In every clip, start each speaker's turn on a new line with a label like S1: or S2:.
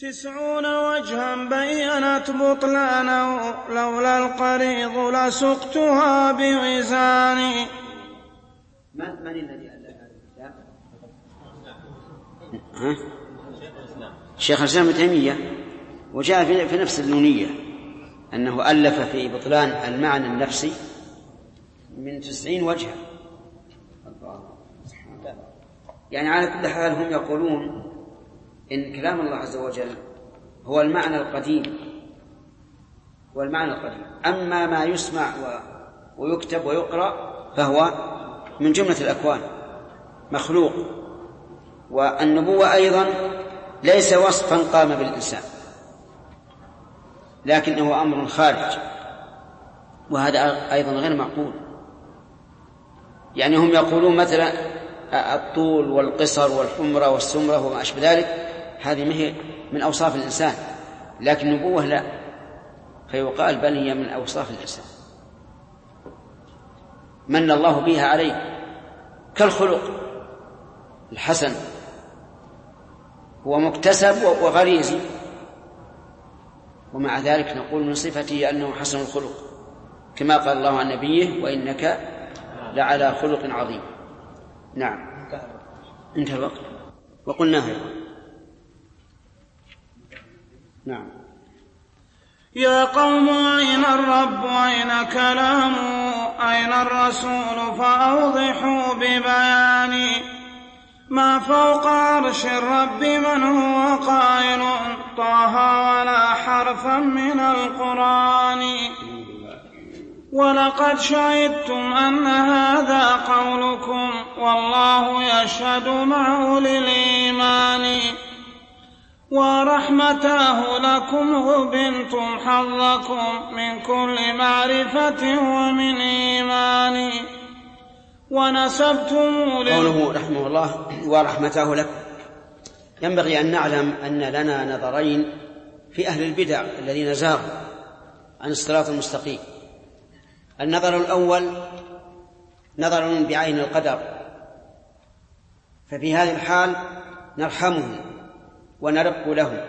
S1: 90 وجها بينت بطلانه، لولا القريض لسقتها بوزاني.
S2: من الذي ألف هذا الكتاب؟ شيخ الإسلام ابن تيمية، وجاء في نفس النونية أنه ألف في بطلان المعنى النفسي من 90 وجها. يعني على كل حال هم يقولون إن كلام الله عز وجل هو المعنى القديم، أما ما يسمع ويكتب ويقرأ فهو من جملة الأكوان مخلوق. والنبوة أيضا ليس وصفا قام بالإنسان، لكنه أمر خارج، وهذا أيضا غير معقول. يعني هم يقولون مثلا الطول والقصر والحمرة والسمرة وما أشبه ذلك هذه مهي من أوصاف الإنسان، لكن النبوة لا، فيقال بل هي من أوصاف الإنسان من الله بها عليه، كالخلق الحسن هو مكتسب وغريزي، ومع ذلك نقول من صفته أنه حسن الخلق، كما قال الله عن نبيه وإنك لعلى خلق عظيم. نعم، انتهى الوقت وقلناها. نعم.
S1: يا قوم أين الرب أين كلام أين الرسول فأوضحوا ببياني، ما فوق عرش الرب من هو قائل طه ولا حرفا من القرآن، ولقد شهدتم أن هذا قولكم والله يشهد مع أولي الإيمان، ورحمته لكم غبنتم حظكم من كل معرفة ومن إيمان، ونسبتم
S2: قوله رحمه الله ورحمته لكم، ينبغي أن نعلم أن لنا نظرين في أهل البدع الذين زاغوا عن الصراط المستقيم. النظر الأول نظر بعين القدر، ففي هذه الحال نرحمهم ونرق لهم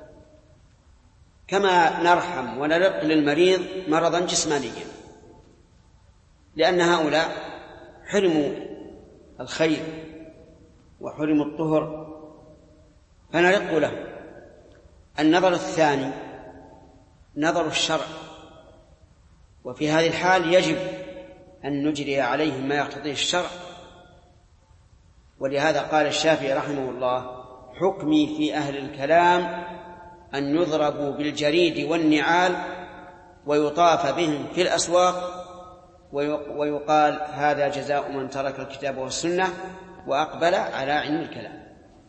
S2: كما نرحم ونرق للمريض مرضا جسمانيا، لأن هؤلاء حرموا الخير وحرموا الطهر فنرق لهم. النظر الثاني نظر الشرع، وفي هذه الحال يجب أن نجري عليهم ما يقتضيه الشرع، ولهذا قال الشافعي رحمه الله حكمي في أهل الكلام أن يضربوا بالجريد والنعال ويطاف بهم في الأسواق ويقال هذا جزاء من ترك الكتاب والسنة وأقبل على علم الكلام.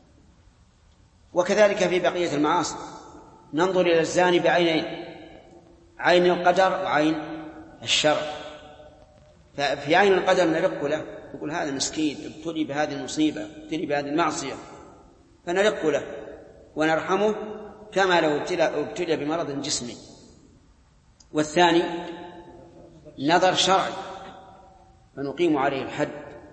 S2: وكذلك في بقية المعاصي ننظر إلى الزاني بعينين، عين القدر وعين الشرع. ففي عين القدر نرق له، يقول هذا مسكين ابتلي بهذه المصيبة ابتلي بهذه المعصية، فنرق له ونرحمه كما لو ابتلي بمرض جسمي. والثاني نظر شرعي، فنقيم عليه الحد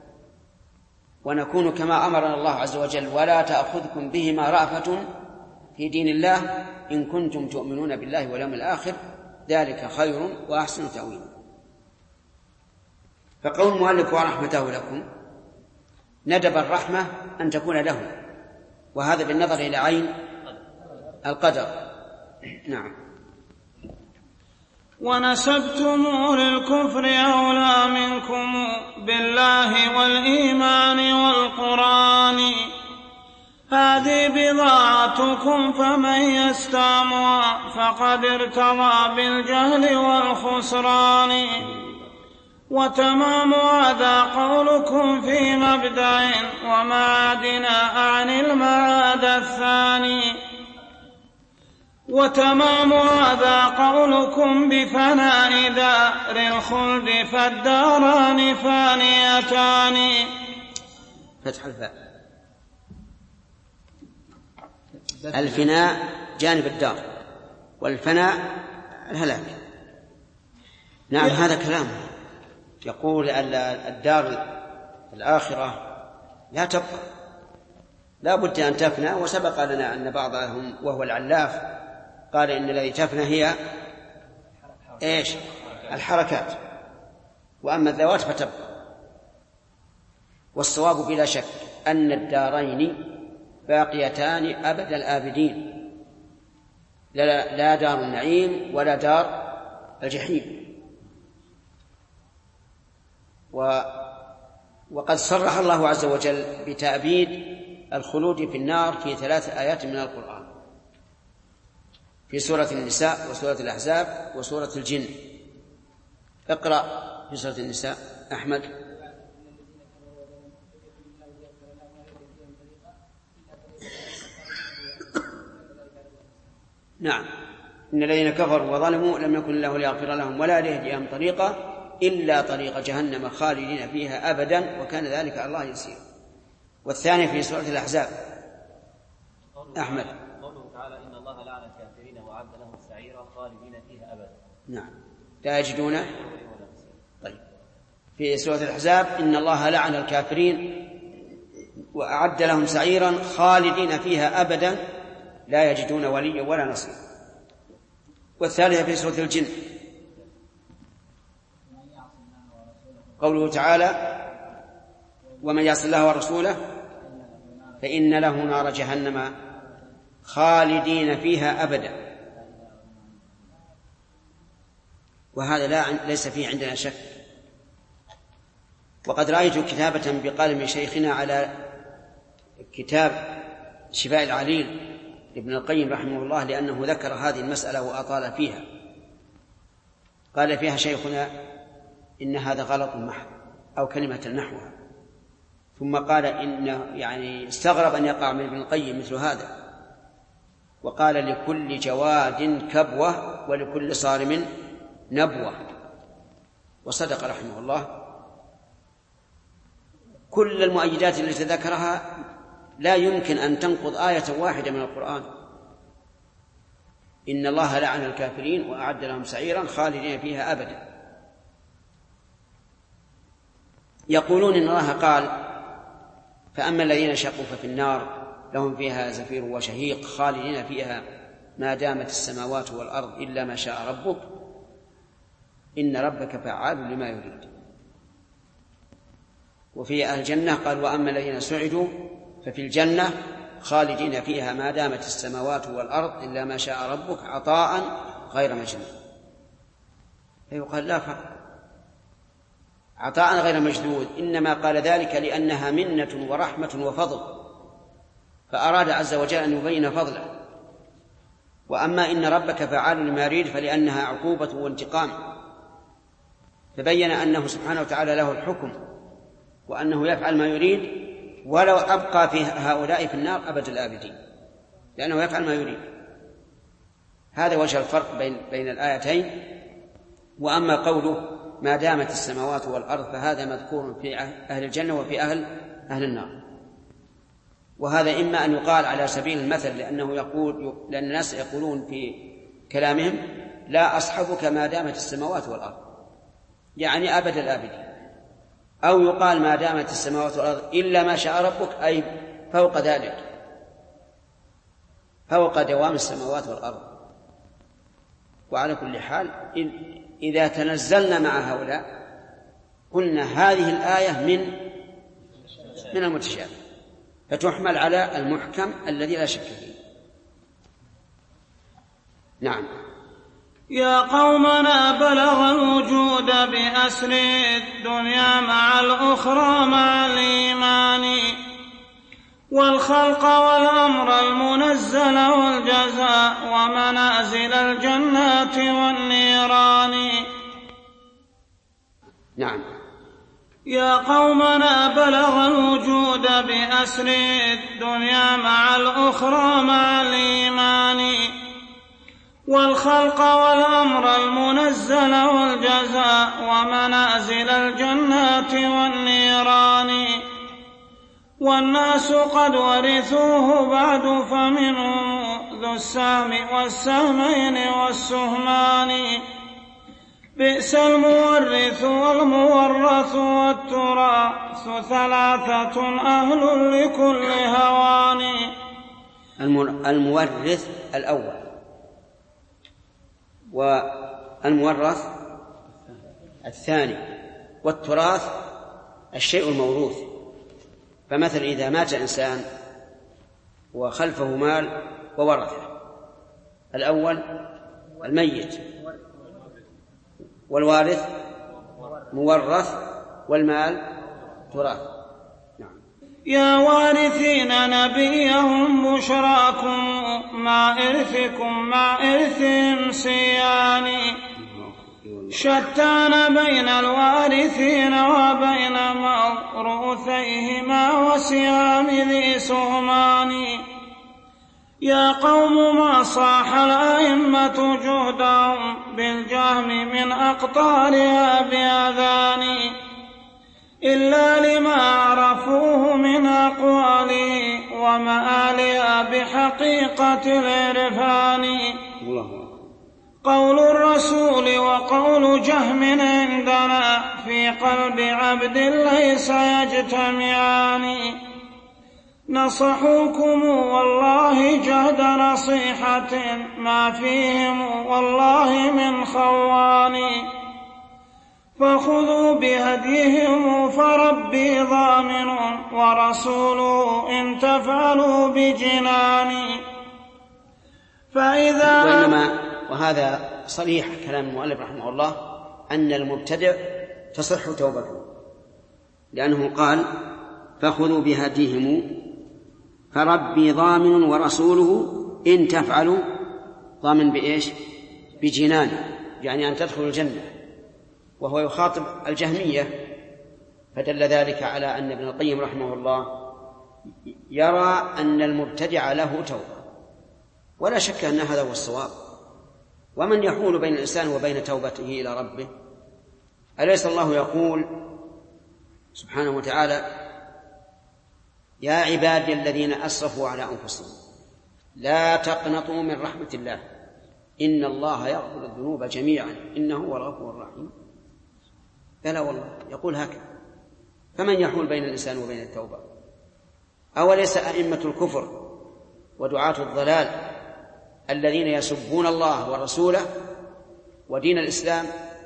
S2: ونكون كما أمرنا الله عز وجل ولا تأخذكم بهما رأفة في دين الله إن كنتم تؤمنون بالله واليوم الآخر ذلك خير وأحسن تأويلا. فقول المؤلف ورحمته لكم ندب الرحمة أن تكون لهم، وهذا بالنظر إلى عين القدر. نعم.
S1: ونسبتم للكفر أولى منكم بالله والإيمان والقرآن، هذه بضاعتكم فمن يستعمها فقد ارتضى بالجهل والخسران، وتمام هذا قولكم في مبدأ ومعادنا عن المعاد الثاني، وتمام هذا قولكم بفناء دار الخلد فالداران فانيتان.
S2: فتح الفاء. الفناء جانب الدار والفناء الهلاك. نعم هذا كلام يقول الدار الآخرة لا تبقى، لا بد أن تفنى. وسبق لنا أن بعضهم وهو العلاف قال إن الذي تفنى هي إيش؟ الحركات، وأما الذوات فتبقى. والصواب بلا شك أن الدارين باقيتان أبد الآبدين، لا دار النعيم ولا دار الجحيم. وقد صرح الله عز وجل بتأبيد الخلود في النار في 3 آيات من القرآن، في سورة النساء وسورة الأحزاب وسورة الجن. اقرأ في سورة النساء أحمد. نعم، إن الذين كفروا وظلموا لم يكن الله ليغفر لهم ولا ليهديهم طريقا إلا طريق جهنم خالدين فيها أبدا وكان ذلك على الله يسير. والثاني في سورة الأحزاب أحمد.
S3: قوله تعالى إن الله لعن الكافرين وأعد لهم سعيرا خالدين فيها أبدا.
S2: نعم، لا يجدون. طيب، في سورة الأحزاب إن الله لعن الكافرين وأعد لهم سعيرا خالدين فيها أبدا لا يجدون وليا ولا نصير. والثالثة في سورة الجن قوله تعالى ومن يعص الله ورسوله فإن له نار جهنم خالدين فيها أبدا. وهذا ليس فيه عندنا شك. وقد رأيت كتابة بقلم شيخنا على كتاب شفاء العليل ابن القيم رحمه الله، لأنه ذكر هذه المسألة وأطال فيها. قال فيها شيخنا إن هذا غلط محض أو كلمة نحوها، ثم قال إن يعني استغرب أن يقع من ابن القيم مثل هذا، وقال لكل جواد كبوة ولكل صارم نبوة. وصدق رحمه الله. كل المؤيدات التي ذكرها لا يمكن أن تنقض آية واحدة من القرآن. إن الله لعن الكافرين وأعد لهم سعيرا خالدين فيها أبدا. يقولون إن الله قال فأما الذين شقوا ففي النار لهم فيها زفير وشهيق خالدين فيها ما دامت السماوات والأرض إلا ما شاء ربك إن ربك فعال لما يريد. وفي أهل الجنة قال وأما الذين سعدوا ففي الجنة خالدين فيها ما دامت السماوات والأرض إلا ما شاء ربك عطاء غير مجنون. فيقال لا فرق، عطاء غير مجدود، إنما قال ذلك لأنها منة ورحمة وفضل، فأراد عز وجل أن يبين فضله. وأما إن ربك فعال لما يريد فلأنها عقوبة وانتقام، فبين أنه سبحانه وتعالى له الحكم وأنه يفعل ما يريد ولو أبقى في هؤلاء في النار أبد الآبدين، لأنه يفعل ما يريد. هذا وجه الفرق بين الآيتين. وأما قوله ما دامت السماوات والأرض فهذا مذكور في أهل الجنة وفي أهل النار. وهذا إما أن يقال على سبيل المثل لأن الناس يقولون في كلامهم لا أصحبك ما دامت السماوات والأرض، يعني أبد الآبدين. أو يقال ما دامت السماوات والأرض إلا ما شاء ربك، أي فوق ذلك، فوق دوام السماوات والأرض. وعلى كل حال إذا تنزلنا مع هؤلاء قلنا هذه الآية من المتشابه، فتحمل على المحكم الذي لا شك فيه. نعم.
S1: يا قومنا بلغ الوجود بأسر الدنيا مع الأخرى مع الإيمان، والخلق والأمر المنزل والجزاء ومنازل الجنات والنيران.
S2: نعم.
S1: يا قومنا بلغ الوجود بأسر الدنيا مع الأخرى مع الإيمان، والخلق والأمر المنزل والجزاء ومنازل الجنات والنيران. والناس قد ورثوه بعد فمنهم ذو السهم والسهمين والسهمان. بئس المورث والمورث والتراث ثلاثة أهل لكل هوان.
S2: المورث الأول، والمورث الثاني، والتراث الشيء الموروث. فمثلا إذا مات إنسان وخلفه مال وورثه، الأول الميت، والوارث مورث، والمال تراث. نعم.
S1: يا وارثين نبيهم بشراكم مع إرثكم مع إرثهم سيان، شتان بين الوارثين وبين موروثيهما وسيام ذي سهمان. يا قوم ما صاح الأئمة جهدهم بالجهم من أقطارها بأذان، إلا لما عرفوه من أقواله ومآلها بحقيقة العرفان. قول الرسول وقول جهم عندنا في قلب عبد ليس يجتمعان. نصحوكم والله جهد نصيحة ما فيهم والله من خوان، فخذوا بهديهم فربي ضامن ورسوله إن تفعلوا بجنان. فإذا
S2: وهذا صريح كلام المؤلف رحمه الله أن المبتدع تصح توبته، لأنه قال فخذوا بهديهم فربي ضامن ورسوله إن تفعلوا. ضامن بإيش؟ بجنان، يعني أن تدخلوا الجنة، وهو يخاطب الجهمية. فدل ذلك على أن ابن القيم رحمه الله يرى أن المبتدع له توبة، ولا شك أن هذا هو الصواب. ومن يحول بين الإنسان وبين توبته إلى ربه؟ أليس الله يقول سبحانه وتعالى يا عبادي الذين أسرفوا على أنفسهم لا تقنطوا من رحمة الله إن الله يغفر الذنوب جميعا إنه هو الغفور الرحيم؟ بلى والله يقول هكذا. فمن يحول بين الإنسان وبين التوبة؟ أوليس أئمة الكفر ودعاة الضلال الذين يسبون الله ورسوله ودين الإسلام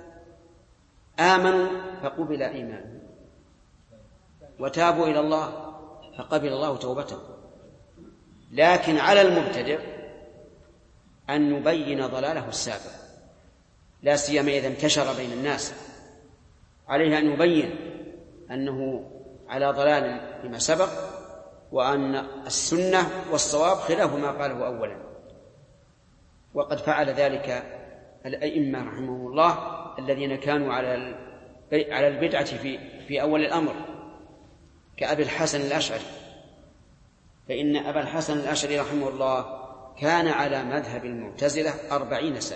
S2: آمنوا فقبل إيمانهم وتابوا إلى الله فقبل الله توبته؟ لكن على المبتدع أن يبين ضلاله السابق، لا سيما إذا انتشر بين الناس، عليه أن يبين أنه على ضلال فيما سبق، وأن السنة والصواب خلاف ما قاله أولا. وقد فعل ذلك الأئمة رحمهم الله الذين كانوا على البدعة في أول الأمر، كأبي الحسن الأشعري. فإن أبا الحسن الأشعري رحمه الله كان على مذهب المعتزلة 40 سنة،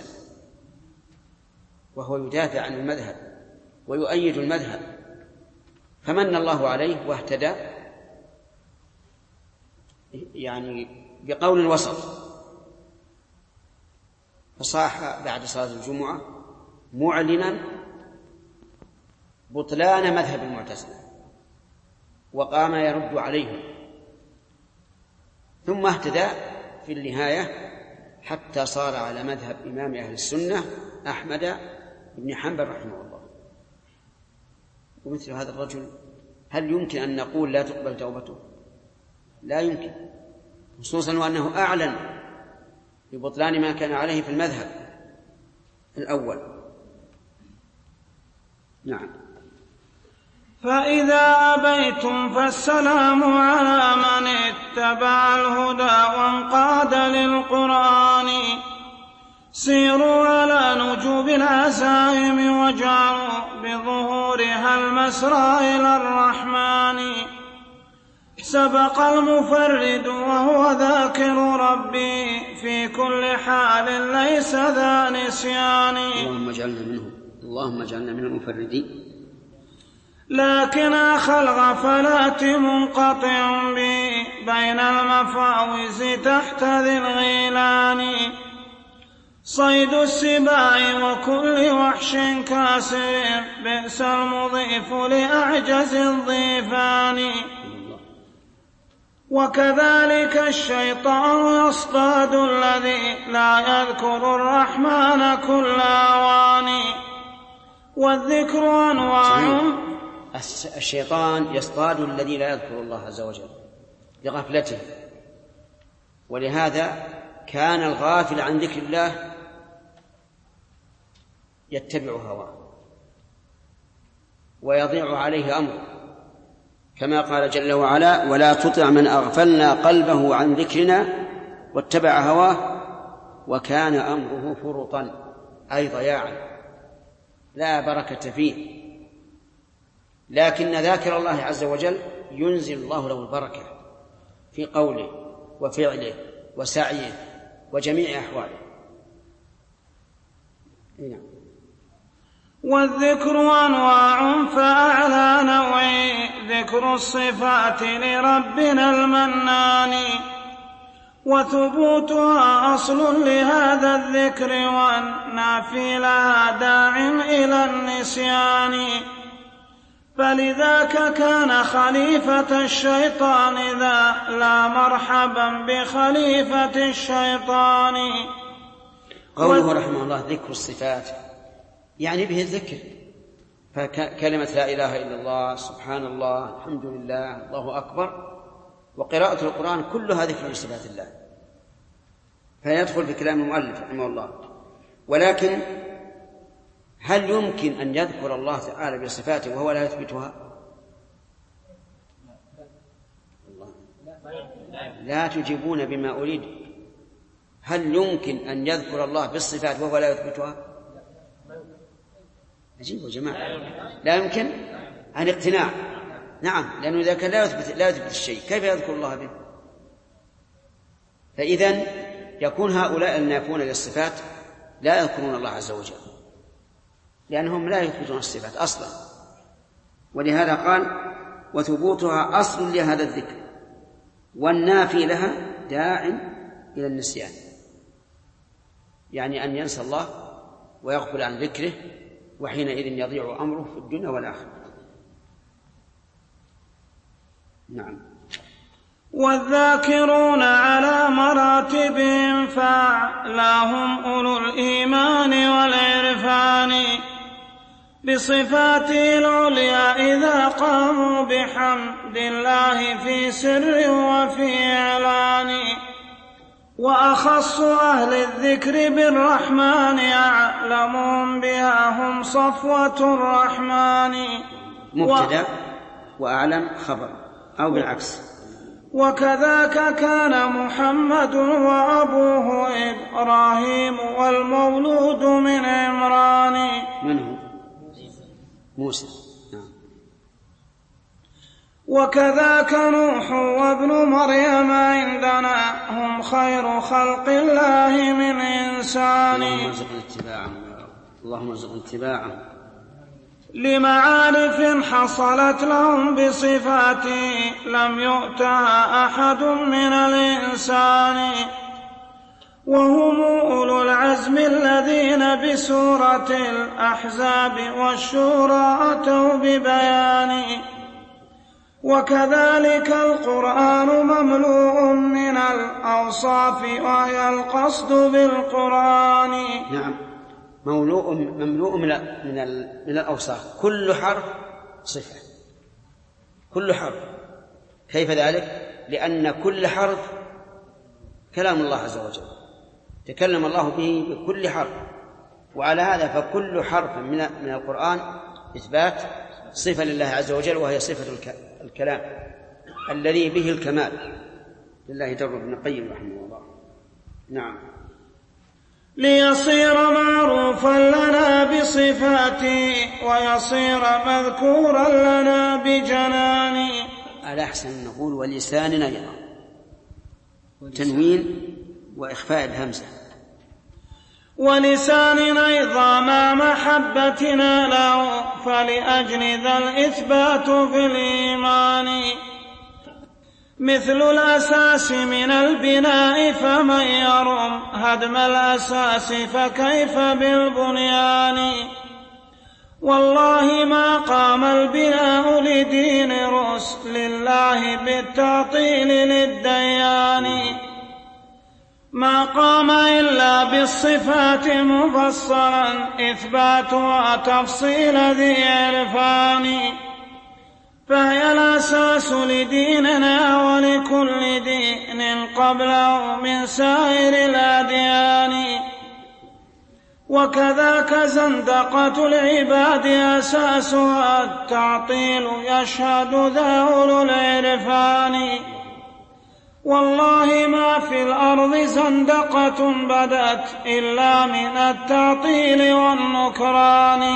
S2: وهو يدافع عن المذهب ويؤيد المذهب، فمن الله عليه واهتدى يعني بقول الوسط. فصاح بعد صلاة الجمعة معلنا بطلان مذهب المعتزلة، وقام يرد عليهم، ثم اهتدى في النهاية حتى صار على مذهب إمام أهل السنة أحمد بن حنبل رحمه الله. ومثل هذا الرجل هل يمكن أن نقول لا تقبل توبته؟ لا يمكن، خصوصا وأنه أعلن ببطلان ما كان عليه في المذهب الأول. نعم.
S1: فإذا أبيتم فالسلام على من اتبع الهدى وانقاد للقرآن. سيروا على نجوب العزائم واجعلوا بظهورها المسرى إلى الرحمن. سبق المفرد وهو ذاكر ربي في كل حال ليس ذا نسيان.
S2: اللهم اجعلنا من المفردين.
S1: لكن أخى الغفلات منقطع بي بين المفاوز تحت ذي الغيلان. صيد السباع وكل وحش كاسر بئس المضيف لأعجز الضيفان. وكذلك الشيطان يصطاد الذي لا يذكر الرحمن كل أوان. والذكر أنواع.
S2: الشيطان يصطاد الذي لا يذكر الله عز وجل لغفلته، ولهذا كان الغافل عن ذكر الله يتبع هواه ويضيع عليه أمره، كما قال جل وعلا: ولا تطع من أغفلنا قلبه عن ذكرنا واتبع هواه وكان أمره فرطا، أي ضياعا لا بركة فيه. لكن ذاكر الله عز وجل ينزل الله له البركة في قوله وفعله وسعيه وجميع أحواله.
S1: والذكر أنواع فأعلى نوعي ذكر الصفات لربنا المنان، وثبوتها أصل لهذا الذكر والنافي لها داع إلى النسيان. فلذاك كان خليفة الشيطان ذا لا مرحبا بخليفة الشيطان.
S2: قوله رحمه الله ذكر الصفات يعني به الذكر، فكلمة لا إله إلا الله، سبحان الله، الحمد لله، الله أكبر، وقراءة القرآن كلها ذكر لصفات الله، فيدخل في كلام المؤلف رحمه الله. ولكن هل يمكن أن يذكر الله تعالى بصفاته وهو لا يثبتها؟ لا تجيبون بما أريد. هل يمكن أن يذكر الله بالصفات وهو لا يثبتها؟ عجيب يا جماعة، لا يمكن عن اقتناع. نعم، لأنه إذا كان لا يثبت الشيء كيف يذكر الله به؟ فإذن يكون هؤلاء النافون للصفات لا يذكرون الله عز وجل، لأنهم لا يثبتون الصفات أصلا. ولهذا قال: وثبوتها أصل لهذا الذكر والنافي لها داع إلى النسيان، يعني أن ينسى الله ويغفل عن ذكره، وحينئذ يضيع أمره في الدنيا والآخرة. نعم.
S1: والذاكرون على مراتبهم فأعلاهم أولو الإيمان والعرفان، بصفاته العليا إذا قاموا بحمد الله في سر وفي إعلان. وأخص أهل الذكر بالرحمن أعلمهم بها هم صفوة الرحمن.
S2: مبتدأ وأعلم خبر أو بالعكس.
S1: وكذاك كان محمد وأبوه إبراهيم والمولود من عمران.
S2: من هو؟ موسى.
S1: وكذاك نوح وابن مريم عندنا هم خير خلق الله من إنسان.
S2: اللهم ارزقنا اتباعهم
S1: لمعارف حصلت لهم بصفاته لم يؤتها أحد من الإنسان. وهم أولو العزم الذين بسورة الأحزاب والشورى أتوا ببيان. وكذلك القرآن مملوء من الأوصاف وهي القصد بالقرآن.
S2: نعم، مملوء من الأوصاف، كل حرف صفة، كل حرف. كيف ذلك؟ لأن كل حرف كلام الله عز وجل، تكلم الله به بكل حرف، وعلى هذا فكل حرف من القرآن إثبات صفة لله عز وجل، وهي صفة الكلام الذي به الكمال لله. در ابن القيم رحمه الله. نعم.
S1: ليصير معروفا لنا بصفاته ويصير مذكورا لنا بجنانه.
S2: على أحسن نقول ولساننا أيضا، تنوين وإخفاء الهمزة.
S1: ولسان أيضا مع محبتنا له فلأجل ذا الإثبات في الإيمان. مثل الأساس من البناء فمن يرم هدم الأساس فكيف بالبنيان. والله ما قام البناء لدين رسل الله بالتعطيل للديان، ما قام إلا بالصفات مفصلا إثباتها تفصيل ذي عرفان، فهي الأساس لديننا ولكل دين قبله من سائر الأديان. وكذاك زندقة العباد أساسها التعطيل يشهد ذا أولو العرفان. والله ما في الأرض زندقة بدت إلا من التعطيل والنكران،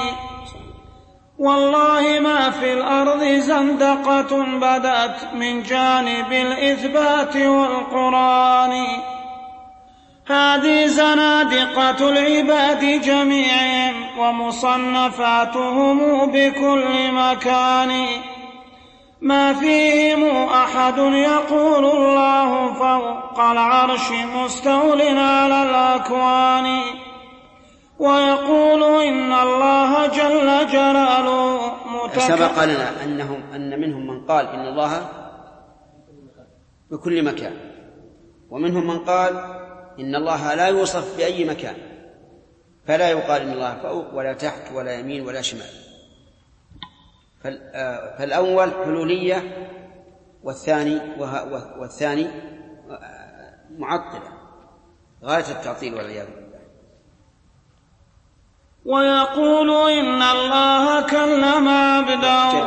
S1: والله ما في الأرض زندقة بدت من جانب الإثبات والقرآن. هذه زنادقة العباد جميعهم ومصنفاتهم بكل مكان، ما فيهم أحد يقول الله فوق العرش مستول على الأكوان، ويقول إن الله جل جلاله
S2: سبق لنا أن منهم من قال إن الله بكل مكان، ومنهم من قال إن الله لا يوصف بأي مكان، فلا يقال إن الله فوق ولا تحت ولا يمين ولا شمال. فالأول حلولية والثاني معطلة غاية التعطيل والعياذ بالله.
S1: ويقول إن الله كلم عبده،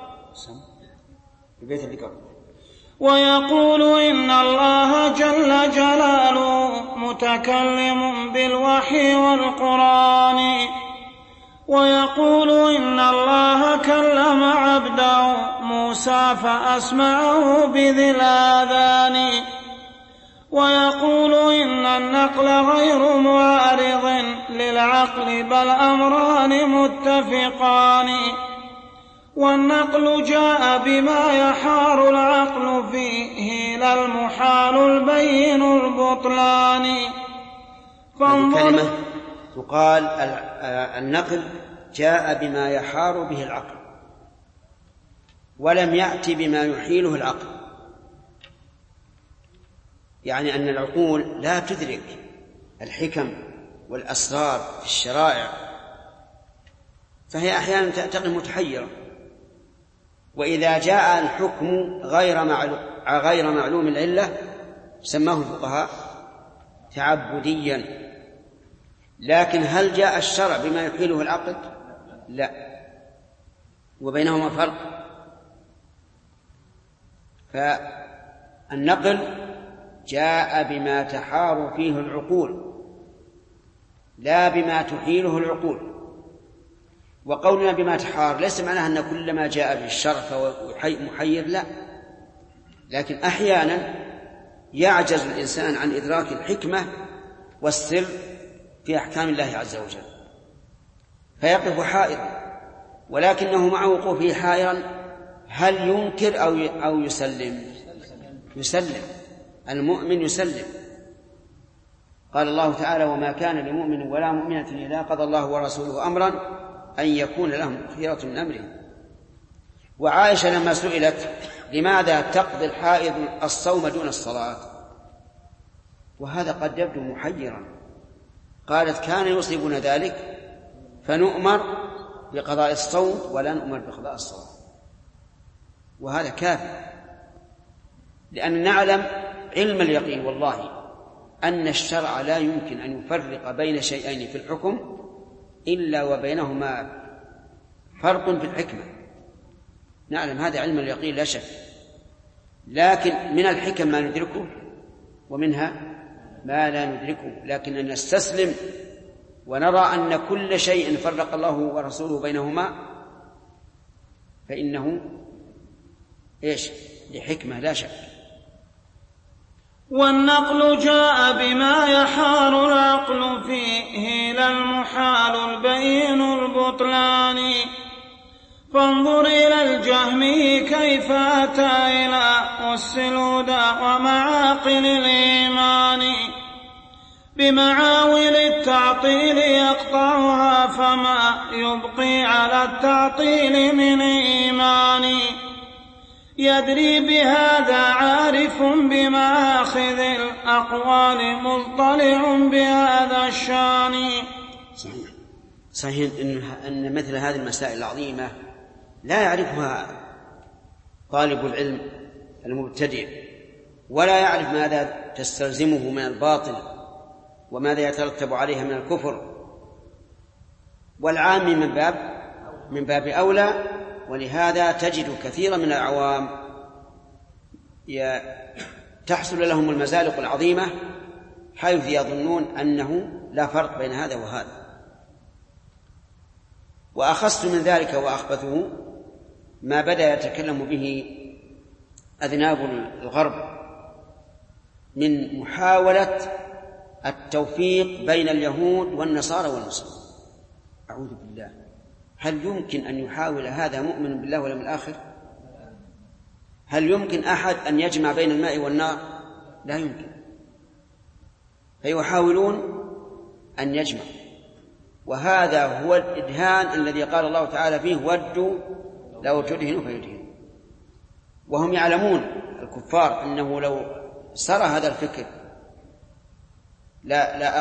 S1: ويقول إن الله جل جلاله متكلم بالوحي والقرآن، ويقول إن الله كلم عبده موسى فأسمعه بذي الآذان، ويقول إن النقل غير معارض للعقل بل أمران متفقان، والنقل جاء بما يحار العقل فيه لا المحال البين البطلان.
S2: الكلمة تقال النقل جاء بما يحار به العقل ولم يأتي بما يحيله العقل، يعني أن العقول لا تدرك الحكم والأسرار في الشرائع، فهي أحيانا تعتقد متحيرة. وإذا جاء الحكم غير معلوم العلة سماه الفقهاء تعبديا، لكن هل جاء الشرع بما يحيله العقل؟ لا، وبينهما فرق. فالنقل جاء بما تحار فيه العقول لا بما تحيله العقول. وقولنا بما تحار ليس معناه أن كل ما جاء به الشرع فهو محير، لا، لكن أحيانا يعجز الإنسان عن إدراك الحكمة والسر في أحكام الله عز وجل فيقف حائرا، ولكنه مع وقوفه حائرا هل ينكر أو يسلم؟ يسلم. المؤمن يسلم. قال الله تعالى: وما كان لمؤمن ولا مؤمنة إذا قضى الله ورسوله أمرا أن يكون لهم خيرة من أمرهم. وعائشة لما سئلت لماذا تقضي الحائض الصوم دون الصلاة، وهذا قد يبدو محيرا، قالت: كان يصيبنا ذلك فنؤمر بقضاء الصوم ولا نؤمر بقضاء الصلاة. وهذا كافي، لأن نعلم علم اليقين والله أن الشرع لا يمكن أن يفرق بين شيئين في الحكم إلا وبينهما فرق في الحكمة. نعلم هذا علم اليقين لا شك، لكن من الحكم ما ندركه ومنها ما لا ندركه، لكن أن نستسلم ونرى أن كل شيء فرق الله ورسوله بينهما فإنه لحكمة لا شك.
S1: والنقل جاء بما يحار العقل فيه لا المحال البين البطلان. فانظر إلى الجهمي كيف أتى إلى أس الهدى ومعاقل الإيمان بمعاول التعطيل يقطعها فما يبقي على التعطيل من إيمان يدري بهذا عارف بمآخذ الأقوال مطلع بهذا الشان.
S2: صحيح أن مثل هذه المسائل العظيمة لا يعرفها طالب العلم المبتدئ ولا يعرف ماذا تستلزمه من الباطل وماذا يترتب عليها من الكفر، والعام من باب أولى. ولهذا تجد كثيرا من العوام تحصل لهم المزالق العظيمة حيث يظنون أنه لا فرق بين هذا وهذا. وأخص من ذلك وأخبثه ما بدأ يتكلم به أذناب الغرب من محاولة التوفيق بين اليهود والنصارى والمسلمين. أعوذ بالله، هل يمكن أن يحاول هذا مؤمن بالله واليوم الآخر؟ هل يمكن أحد أن يجمع بين الماء والنار؟ لا يمكن. فيحاولون أن يجمع، وهذا هو الإدهان الذي قال الله تعالى فيه ودوا لو تدهنوا فيدهنوا. وهم يعلمون الكفار أنه لو سرى هذا الفكر لا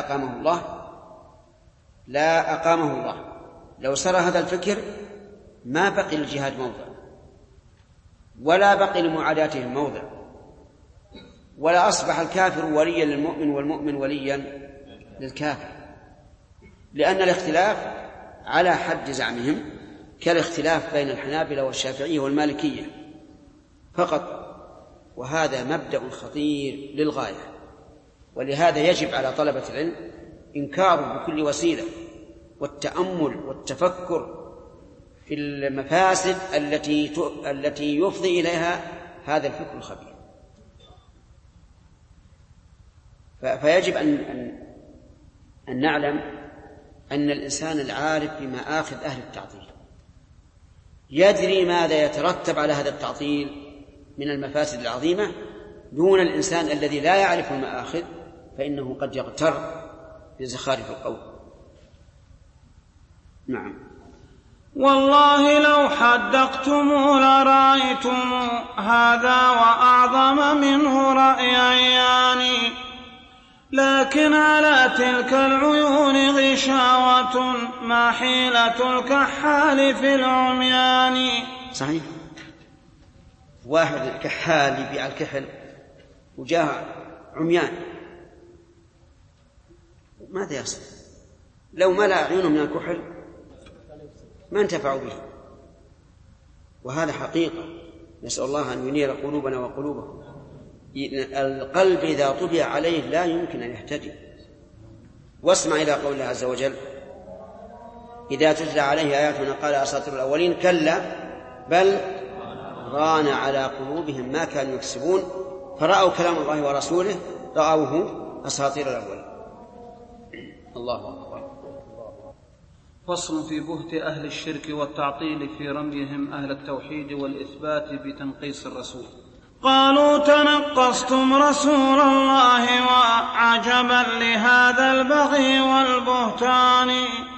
S2: أقامه الله. لو سرى هذا الفكر ما بقي للجهاد موضع، ولا بقي لمعاداته موضع، ولا أصبح الكافر وليا للمؤمن والمؤمن وليا للكافر، لأن الاختلاف على حد زعمهم كالاختلاف بين الحنابلة والشافعية والمالكية فقط، وهذا مبدأ خطير للغاية. ولهذا يجب على طلبة العلم إنكاره بكل وسيلة، والتأمل والتفكر في المفاسد التي يفضي إليها هذا الفكر الخبيث. فيجب أن نعلم أن الإنسان العارف بمآخذ أهل التعطيل يدري ماذا يترتب على هذا التعطيل من المفاسد العظيمة، دون الإنسان الذي لا يعرف المآخذ فإنه قد يغتر بزخارف القول. نعم.
S1: والله لو حدقتم لرأيتم هذا وأعظم منه رأيان، لكن على تلك العيون غشاوة ما حيلة الكحال في العميان.
S2: صحيح، واحد كحال يبيع الكحل وجاء عميان ماذا يصل؟ لو ملأ عيونهم من الكحل ما انتفعوا به. وهذا حقيقة، نسأل الله أن ينير قلوبنا وقلوبهم. القلب إذا طبع عليه لا يمكن أن يهتدي. واسمع إلى قول الله عز وجل: إذا تتلى عليه آياتنا قال أساطير الأولين، كلا بل ران على قلوبهم ما كانوا يكسبون فرأوا كلام الله ورسوله رأوه أساطير الأولين. الله أكبر.
S1: فصل في بهت أهل الشرك والتعطيل في رميهم أهل التوحيد والإثبات بتنقيص الرسول. قالوا: تنقصتم رسول الله وعجبا لهذا البغي والبهتان،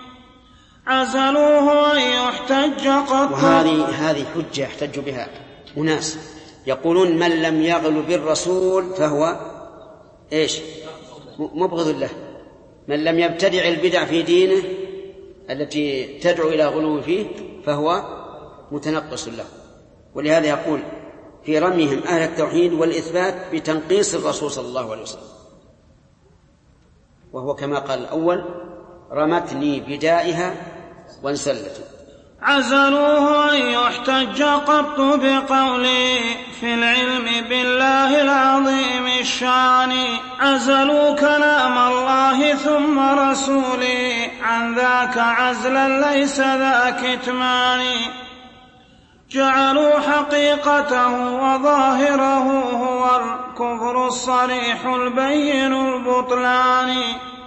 S1: عزلوه أن يحتج قط.
S2: وهذه حجة يحتج بها أناس يقولون من لم يغل بالرسول فهو مبغض له، من لم يبتدع البدع في دينه التي تدعو إلى غلو فيه فهو متنقص له. ولهذا يقول في رميهم أهل التوحيد والإثبات بتنقيص الرسول صلى الله عليه وسلم، وهو كما قال الأول: رمتني بدائها وانسلت.
S1: عزلوه أن يحتج قط بقولي في العلم بالله العظيم الشان، عزلوا كلام الله ثم رسولي عن ذاك عزلا ليس ذا كتمان، جعلوا حقيقته وظاهره هو الكفر الصريح البين البطلان،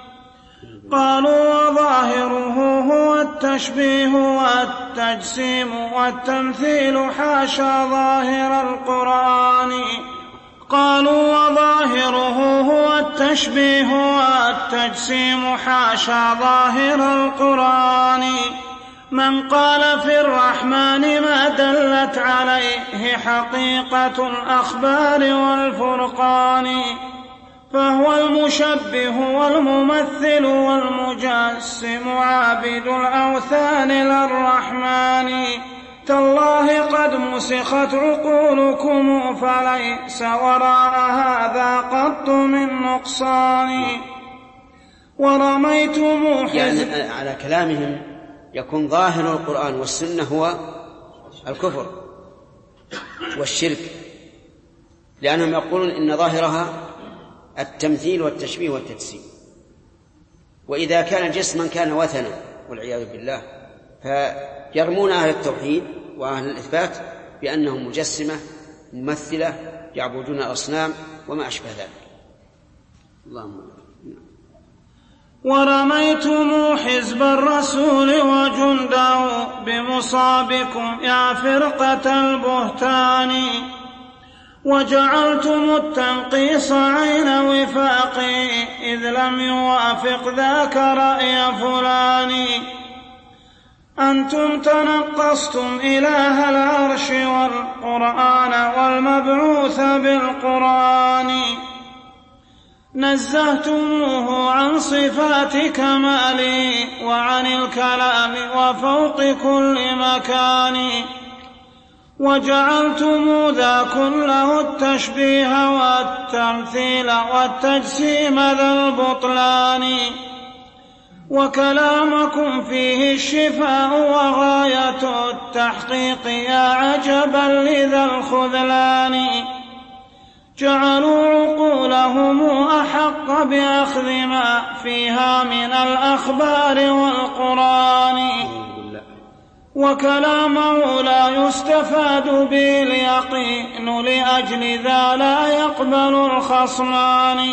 S1: قالوا وظاهره هو التشبيه والتجسيم والتمثيل حاشا ظاهر القرآن، قالوا وظاهره هو التشبيه والتجسيم حاشا ظاهر القرآن. من قال في الرحمن ما دلت عليه حقيقة الأخبار والفرقان، فهو المشبه والممثل والمجسم عابد الأوثان للرحمن. تالله قد مسخت عقولكم فليس وراء هذا قط من نقصان. ورميتم
S2: يعني على كلامهم يكون ظاهر القرآن والسنة هو الكفر والشرك، لأنهم يقولون إن ظاهرها التمثيل والتشبيه والتجسيم، وإذا كان جسما كان وثنا والعياذ بالله، فيرمون أهل التوحيد وأهل الإثبات بأنهم مجسمة ممثلة يعبدون الأصنام وما أشبه ذلك. اللهم
S1: ورميتم حزب الرسول وجنده بمصابكم يا فرقة البهتان، وجعلتم التنقيص عين وفاقي إذ لم يوافق ذاك رأي فلان. أنتم تنقصتم إله العرش والقرآن والمبعوث بالقرآن، نزهتموه عن صفات كماله وعن الكلام وفوق كل مكان، وجعلتم ذا كله التشبيه والتمثيل والتجسيم ذا البطلان. وكلامكم فيه الشفاء وغاية التحقيق يا عجبا لذا الخذلان. جعلوا عقولهم أحق بأخذ ما فيها من الأخبار والقرآن، وكلامه لا يستفاد به اليقين لأجل ذا لا يقبل الخصمان.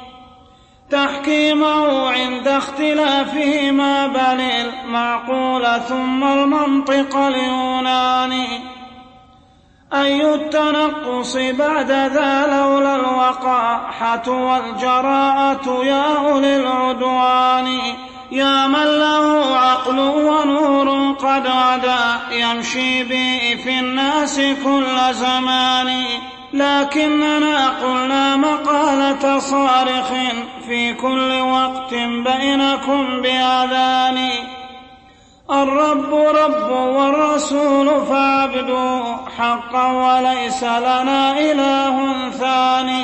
S1: تحكيمه عند اختلافهما بل المعقول ثم المنطق اليوناني. أي التنقص بعد ذا لولا الوقاحة والجراءة يا أولي العدوان. يا من له عقل ونور قد غدا يمشي به في الناس كل زمان، لكننا قلنا مقالة صارخ في كل وقت بينكم بأذان. الرب رب والرسول فاعبدوا حقا وليس لنا إله ثاني.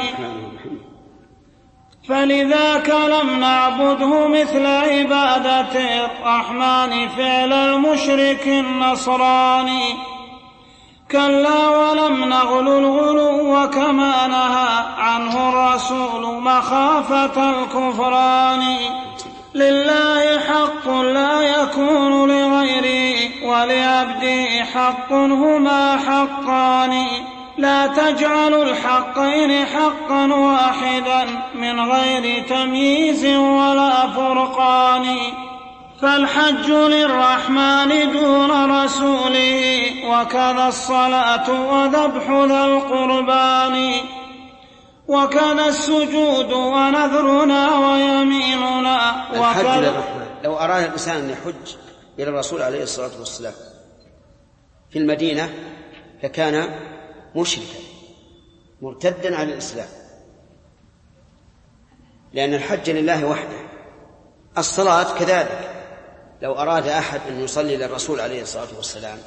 S1: فلذاك لم نعبده مثل عبادة الرحمن فعل المشرك النصراني. كلا ولم نغل الغلو كما نهى عنه الرسول مخافة الكفران. لله حق لا يكون لغيره ولعبده حق هما حقان. لا تجعلوا الحقين حقا واحدا من غير تمييز ولا فرقان. فالحج للرحمن دون رسوله وكذا الصلاة وذبح ذا القربان، وكذا السجود ونذرنا ويميننا.
S2: الحج للرحمن، لو أراد الإنسان أن يحج إلى الرسول عليه الصلاة والسلام في المدينة فكان مشركا مرتدا عن الإسلام، لأن الحج لله وحده. الصلاة كذلك، لو أراد أحد أن يصلي للرسول عليه الصلاة والسلام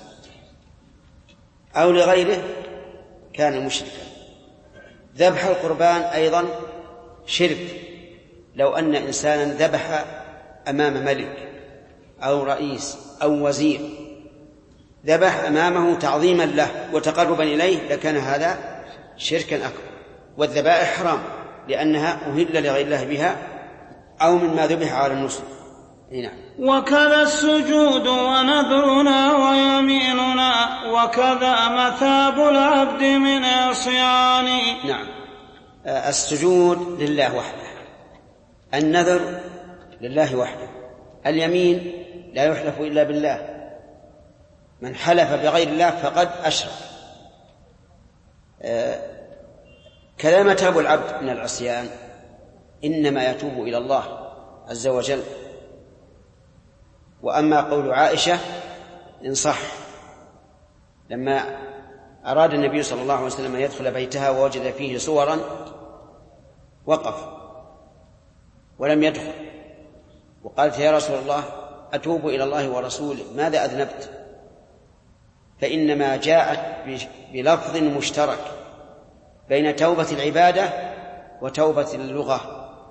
S2: أو لغيره كان مشركا. ذبح القربان أيضا شرك. لو أن إنسانا ذبح أمام ملك أو رئيس أو وزير، ذبح أمامه تعظيما له وتقربا إليه، لكان هذا شركا أكبر. والذبائح حرام لأنها أهل لغير الله بها أو مما ذبح على النصب. نعم.
S1: وكذا السجود ونذرنا ويميننا وكذا مثاب العبد من عصيان.
S2: نعم. السجود لله وحده، النذر لله وحده، اليمين لا يحلف إلا بالله، من حلف بغير الله فقد أشرك. كذا متاب العبد من العصيان إنما يتوب إلى الله عز وجل. وأما قول عائشة إن صح، لما أراد النبي صلى الله عليه وسلم أن يدخل بيتها ووجد فيه صورا وقف ولم يدخل، وقالت يا رسول الله أتوب إلى الله ورسوله ماذا أذنبت؟ فإنما جاءت بلفظ مشترك بين توبة العبادة وتوبة اللغة،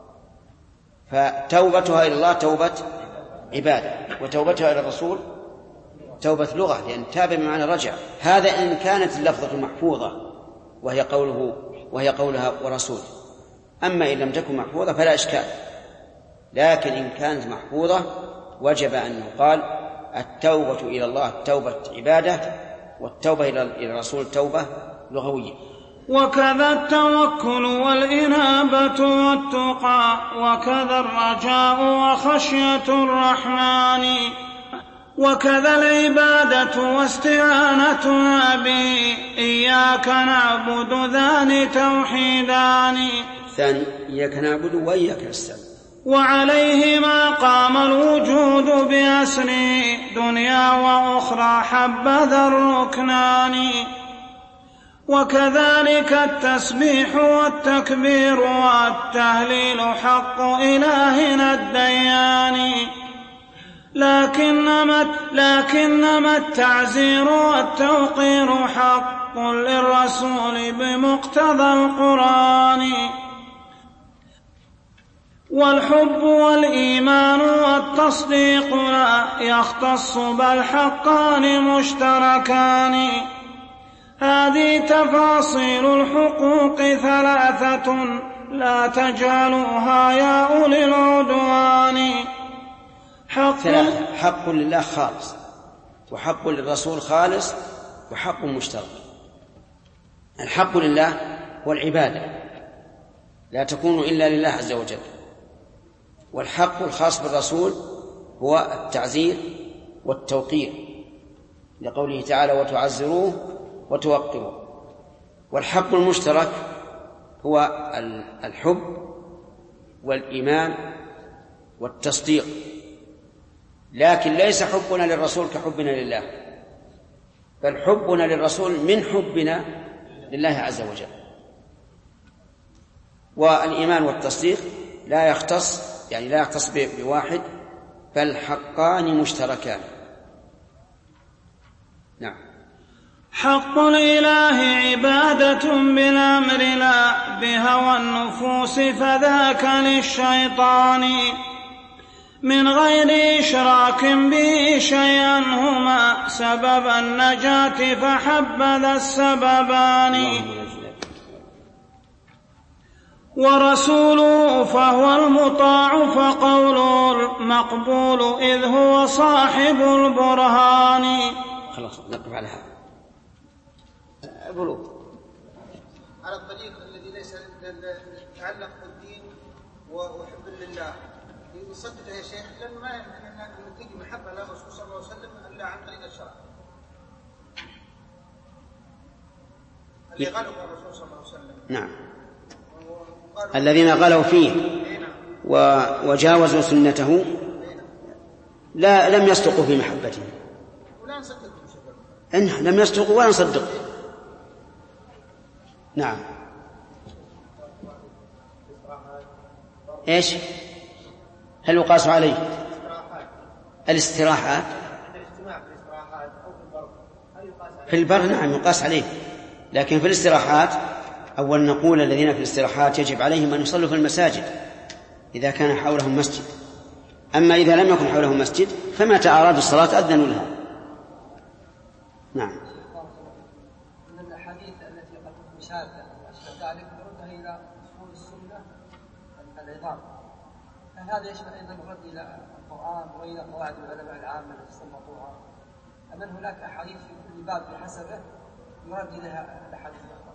S2: فتوبتها إلى الله توبة عبادة، وتوبتها إلى الرسول توبة لغة، لأن تاب بمعنى رجع. هذا إن كانت اللفظة محفوظة وهي قولها ورسول. أما إن لم تكن محفوظة فلا إشكال، لكن إن كانت محفوظة وجب أن يقال التوبة إلى الله توبة عبادة، والتوبة إلى الرسول توبة لغوية.
S1: وكذا التوكل والإنابة والتقى، وكذا الرجاء وخشية الرحمن، وكذا العبادة واستعانتنا به، إياك نعبد ذان توحيدان.
S2: ثاني إياك نعبد وإياك نستعين.
S1: وعليهما قام الوجود بأسره، دنيا وأخرى حبذا الركنان. وكذلك التسبيح والتكبير والتهليل حق إلهنا الديان، لكنما التعزير والتوقير حق للرسول بمقتضى القرآن. والحب والإيمان والتصديق لا يختص بل حقان مشتركان. هذه تفاصيل الحقوق ثلاثة لا تجعلوها يا أولي العدوان.
S2: حق لله خالص، وحق للرسول خالص، وحق مشترك. الحق لله هو العبادة لا تكون إلا لله عز وجل، والحق الخاص بالرسول هو التعزير والتوقير لقوله تعالى وتعزروه وتوقروه. والحق المشترك هو الحب والإيمان والتصديق، لكن ليس حبنا للرسول كحبنا لله، بل حبنا للرسول من حبنا لله عز وجل. والإيمان والتصديق لا يختص بواحد، بل حقان مشتركان. نعم.
S1: حق الإله عبادة بالأمر لا بهوى النفوس، فذاك للشيطان من غير إشراك به شيئا، هما سبب النجاة فحبذا السببان. ورسوله فهو المطاع فقوله المقبول، إذ هو صاحب البرهان.
S2: خلاص نقف على هذا.
S4: على الطريق الذي ليس يتعلق بالدين وحب لله يصدق يا شيخ، لأنه ما يمكن أن تجي محبة للرسول صلى الله عليه وسلم إلا عن طريق الشرع. اللي غلوا الرسول صلى الله عليه وسلم.
S2: نعم. الذين غلوا فيه وجاوزوا سنته لم يصدقوا في محبته،
S4: ولا نصدقه.
S2: لم يصدقوا ولا نصدقه. نعم. ايش؟ هل يقاس عليه الاستراحات في البر؟ نعم يقاس عليه، لكن في الاستراحات أول نقول الذين في الاستراحات يجب عليهم أن يصلوا في المساجد إذا كان حولهم مسجد. أما إذا لم يكن حولهم مسجد فمتى أرادوا الصلاة أذنوا لها. نعم.
S5: من الأحاديث التي قد مشاهدة وأشبه ذلك نردها إلى أصول السنة العظام، فهذا يشمل أيضا الرد إلى القرآن وإلى قواعد العلماء العامة التي استنبطوها، أم أن هناك أحاديث في كل باب بحسبه يرد إليها الأحاديث الأخرى؟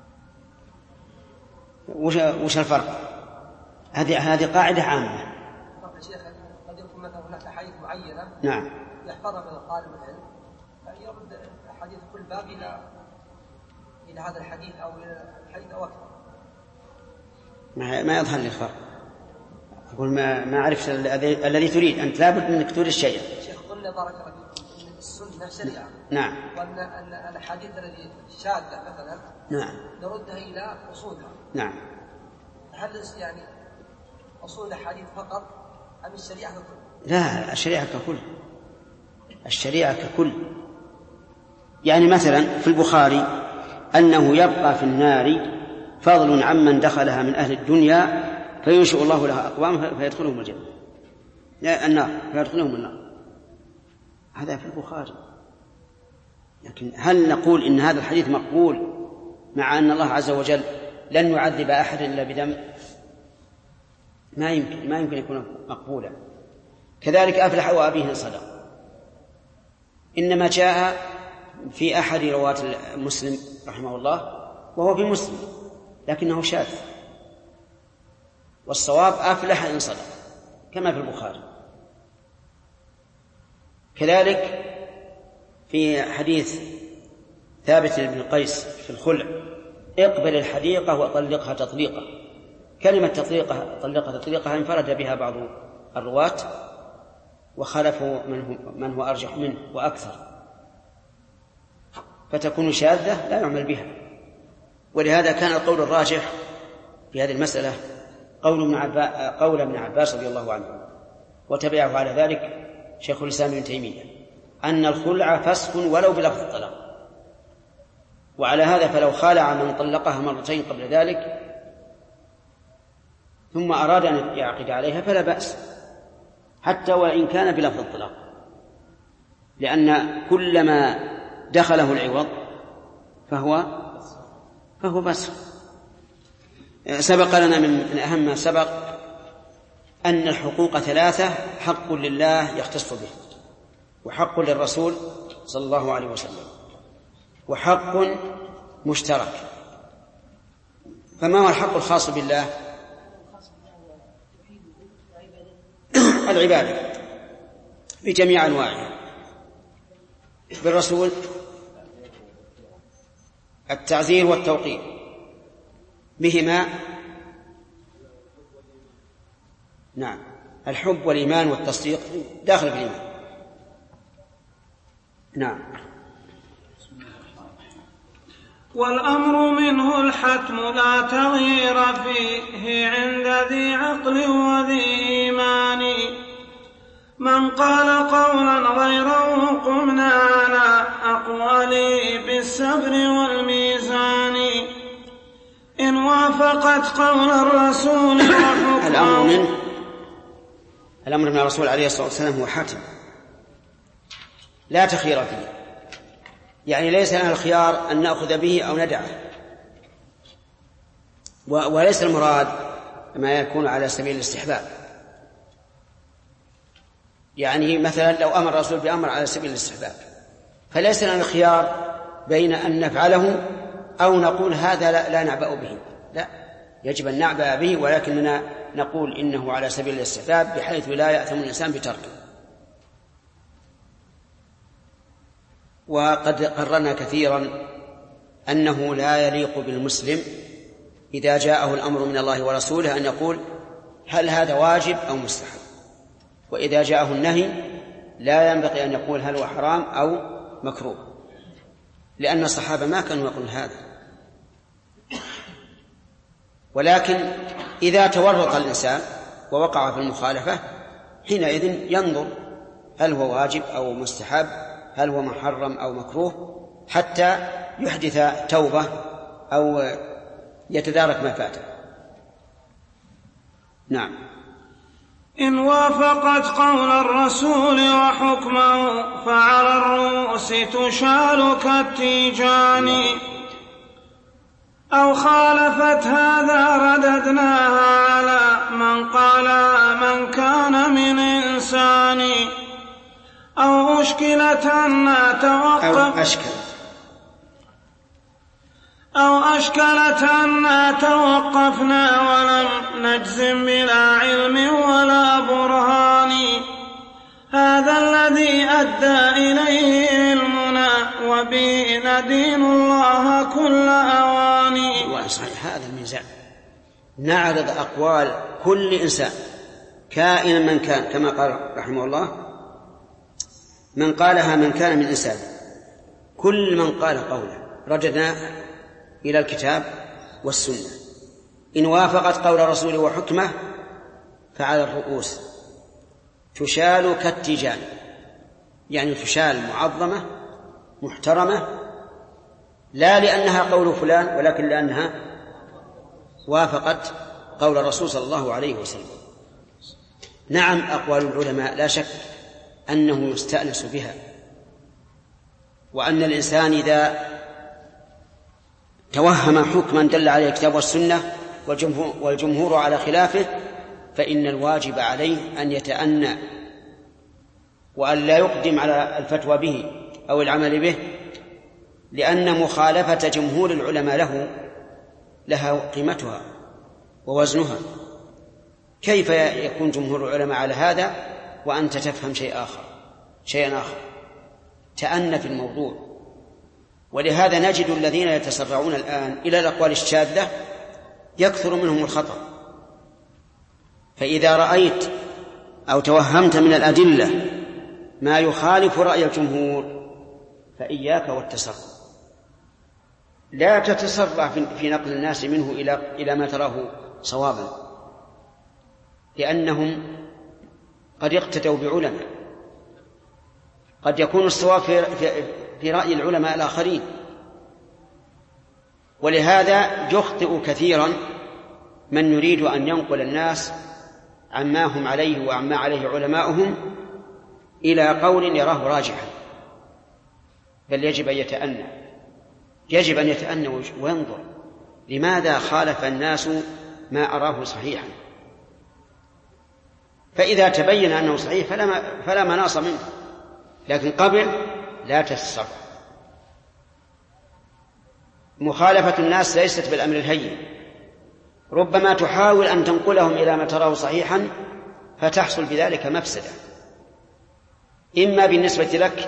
S2: وش الفرق؟ هذه قاعدة عامة.
S5: فرق شيخ، قد يكون مثلا هناك أحاديث معينة
S2: نعم
S5: يحفظها من طالب العلم، فيرد أحاديث كل باب إلى هذا الحديث أو إلى الحديث أو أكثر.
S2: ما يظهر لي الفرق. يقول ما عرفت الذي تريد أنت، لابد أنك تريد الشيء.
S5: شيخ قلنا بارك الله فيكم إن السنة شريعة.
S2: نعم.
S5: وأن الأحاديث التي شاذة مثلا
S2: نعم
S5: نردها إلى أصولها.
S2: نعم.
S5: هل يعني أصول الحديث فقط أم الشريعة ككل؟
S2: لا، الشريعة ككل. الشريعة ككل. يعني مثلا في البخاري أنه يبقى في النار فضل عمن دخلها من أهل الدنيا فينشئ الله لها أقوام فيدخلهم الجنة النار فيدخلهم النار. هذا في البخاري. لكن هل نقول إن هذا الحديث مقبول مع أن الله عز وجل لن يعذب أحد إلا بدم؟ ما يمكن يكون مقبولا. كذلك أفلح وأبيه إن صدق، إنما جاء في أحد رواة مسلم رحمه الله وهو في مسلم لكنه شاذ، والصواب أفلح إن صدق كما في البخاري. كذلك في حديث ثابت بن قيس في الخلع: اقبل الحديقة وطلقها تطليقا. كلمة طلقها تطليقها انفرد بها بعض الرواة وخالفوا من هو أرجح منه وأكثر، فتكون شاذة لا يعمل بها. ولهذا كان القول الراجح في هذه المسألة قول ابن عباس رضي الله عنه، وتبعه على ذلك شيخ الإسلام ابن تيمية، أن الخلع فسخ ولو بلفظ الطلاق. وعلى هذا فلو خالع من طلقها مرتين قبل ذلك ثم أراد أن يعقد عليها فلا بأس حتى وإن كان بلفظ الطلاق، لأن كلما دخله العوض فهو بس. سبق لنا من أهم ما سبق أن الحقوق ثلاثة: حق لله يختص به، وحق للرسول صلى الله عليه وسلم، وحق مشترك. فما هو الحق الخاص بالله؟ العبادة بجميع أنواعها. بالرسول التعزير والتوقير، بهما نعم الحب والإيمان والتصديق داخل في الإيمان. نعم.
S1: والأمر منه الحتم لا تغيير فيه عند ذي عقل وذي إيمان. من قال قولا غيره قمنا على أقواله بالصبر والميزان. إن وافقت قول الرسول وحكمه.
S2: الأمر من الرسول عليه الصلاة والسلام هو حتم لا تخير فيه، يعني ليس لنا الخيار أن نأخذ به أو ندعه، وليس المراد ما يكون على سبيل الاستحباب. يعني مثلا لو أمر الرسول بأمر على سبيل الاستحباب فليس لنا الخيار بين أن نفعله أو نقول هذا لا نعبأ به، لا، يجب أن نعبأ به، ولكننا نقول إنه على سبيل الاستحباب بحيث لا يأثم الإنسان بتركه. وقد قررنا كثيرا أنه لا يليق بالمسلم إذا جاءه الأمر من الله ورسوله أن يقول هل هذا واجب أو مستحب، وإذا جاءه النهي لا ينبغي أن يقول هل هو حرام أو مكروه، لأن الصحابة ما كانوا يقولون هذا. ولكن إذا تورط الإنسان ووقع في المخالفة حينئذ ينظر هل هو واجب أو مستحب، هل هو محرم أو مكروه، حتى يحدث توبة أو يتدارك ما فاته. نعم.
S1: إن وافقت قول الرسول وحكمه فعلى الرؤوس تشال كالتيجان. أو خالفت هذا رددناها على من قال من كان من إنسان. أو أشكلت أن توقفنا ولم نجزم بلا علم ولا برهان. هذا الذي أدى إليه علمنا وبه ندين الله كل أواني.
S2: هذا الميزان، نعرض أقوال كل إنسان كائنا من كان، كما قال رحمه الله: من قالها من كان من إنسان. كل من قال قوله رددنا إلى الكتاب والسنة، إن وافقت قول رسوله وحكمه فعلى الرؤوس تشال كالتيجان، يعني تشال معظمة محترمة، لا لأنها قول فلان ولكن لأنها وافقت قول الرسول صلى الله عليه وسلم. نعم، أقوال العلماء لا شك أنه يستأنس بها، وأن الإنسان إذا توهم حكما دل عليه الكتاب والسنة والجمهور على خلافه فإن الواجب عليه أن يتأنى وأن لا يقدم على الفتوى به أو العمل به، لأن مخالفة جمهور العلماء لها قيمتها ووزنها. كيف يكون جمهور العلماء على هذا وأنت تفهم شيئا آخر؟ تأنى في الموضوع. ولهذا نجد الذين يتسرعون الآن إلى الأقوال الشاذة يكثر منهم الخطأ. فإذا رأيت أو توهمت من الأدلة ما يخالف رأي الجمهور فإياك والتسرع، لا تتسرع في نقل الناس منه إلى ما تراه صوابا، لأنهم قد اقتدوا بعلماء، قد يكون الصواب في رأي العلماء الآخرين. ولهذا يخطئ كثيرا من يريد أن ينقل الناس عما هم عليه وعما عليه علماؤهم إلى قول يراه راجحا، بل يجب أن يتأنى وينظر لماذا خالف الناس ما أراه صحيحا، فإذا تبين أنه صحيح فلا مناص منه، لكن قبل لا تتسرع. مخالفة الناس ليست بالأمر الهين، ربما تحاول أن تنقلهم إلى ما تراه صحيحا فتحصل بذلك مفسدة، إما بالنسبة لك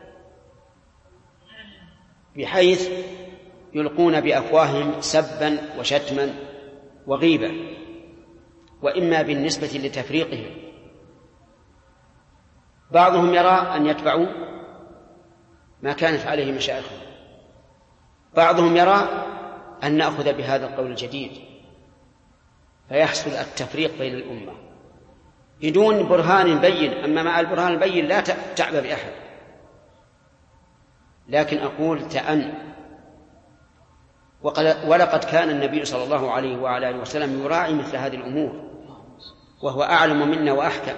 S2: بحيث يلقون بأفواههم سبا وشتما وغيبة، وإما بالنسبة لتفريقهم. بعضهم يرى أن يتبعوا ما كانت عليه مشايخهم، بعضهم يرى أن نأخذ بهذا القول الجديد، فيحصل التفريق بين الأمة بدون برهان بين. أما مع البرهان البين لا تعب بأحد، لكن أقول تأن. ولقد كان النبي صلى الله عليه وعلى آله وسلم يراعي مثل هذه الأمور، وهو أعلم منا وأحكم.